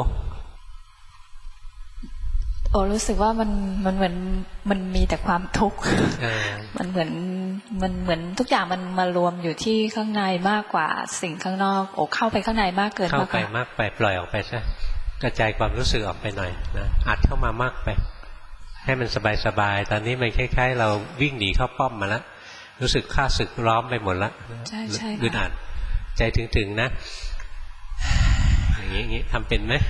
อ้รู้สึกว่ามันเหมือนมันมีแต่ความทุกข์มันเหมือนทุกอย่างมันมารวมอยู่ที่ข้างในมากกว่าสิ่งข้างนอกเข้าไปข้างในมากเกินเข้าไปมากไปปล่อยออกไปซะกระจายความรู้สึกออกไปหน่อยนะอัดเข้ามามากไปให้มันสบายๆตอนนี้มันคล้ายๆเราวิ่งหนีเข้าป้อมมาแล้วรู้สึกข้าศึกล้อมไปหมดแล้วใช่อึดอัดใจถึงๆนะอย่างนี้ทำเป็นไหม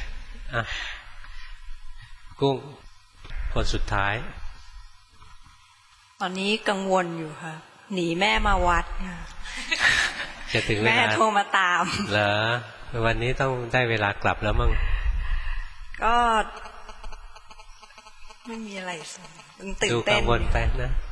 กุ้งคนสุดท้ายตอนนี้กังวลอยู่ค่ะหนีแม่มาวัดจะถึงเวลาแม่โทรมาตามเหรอวันนี้ต้องได้เวลากลับแล้วมั้งก็ไม่มีอะไรตื่นเต้นดูกังวลไปนะ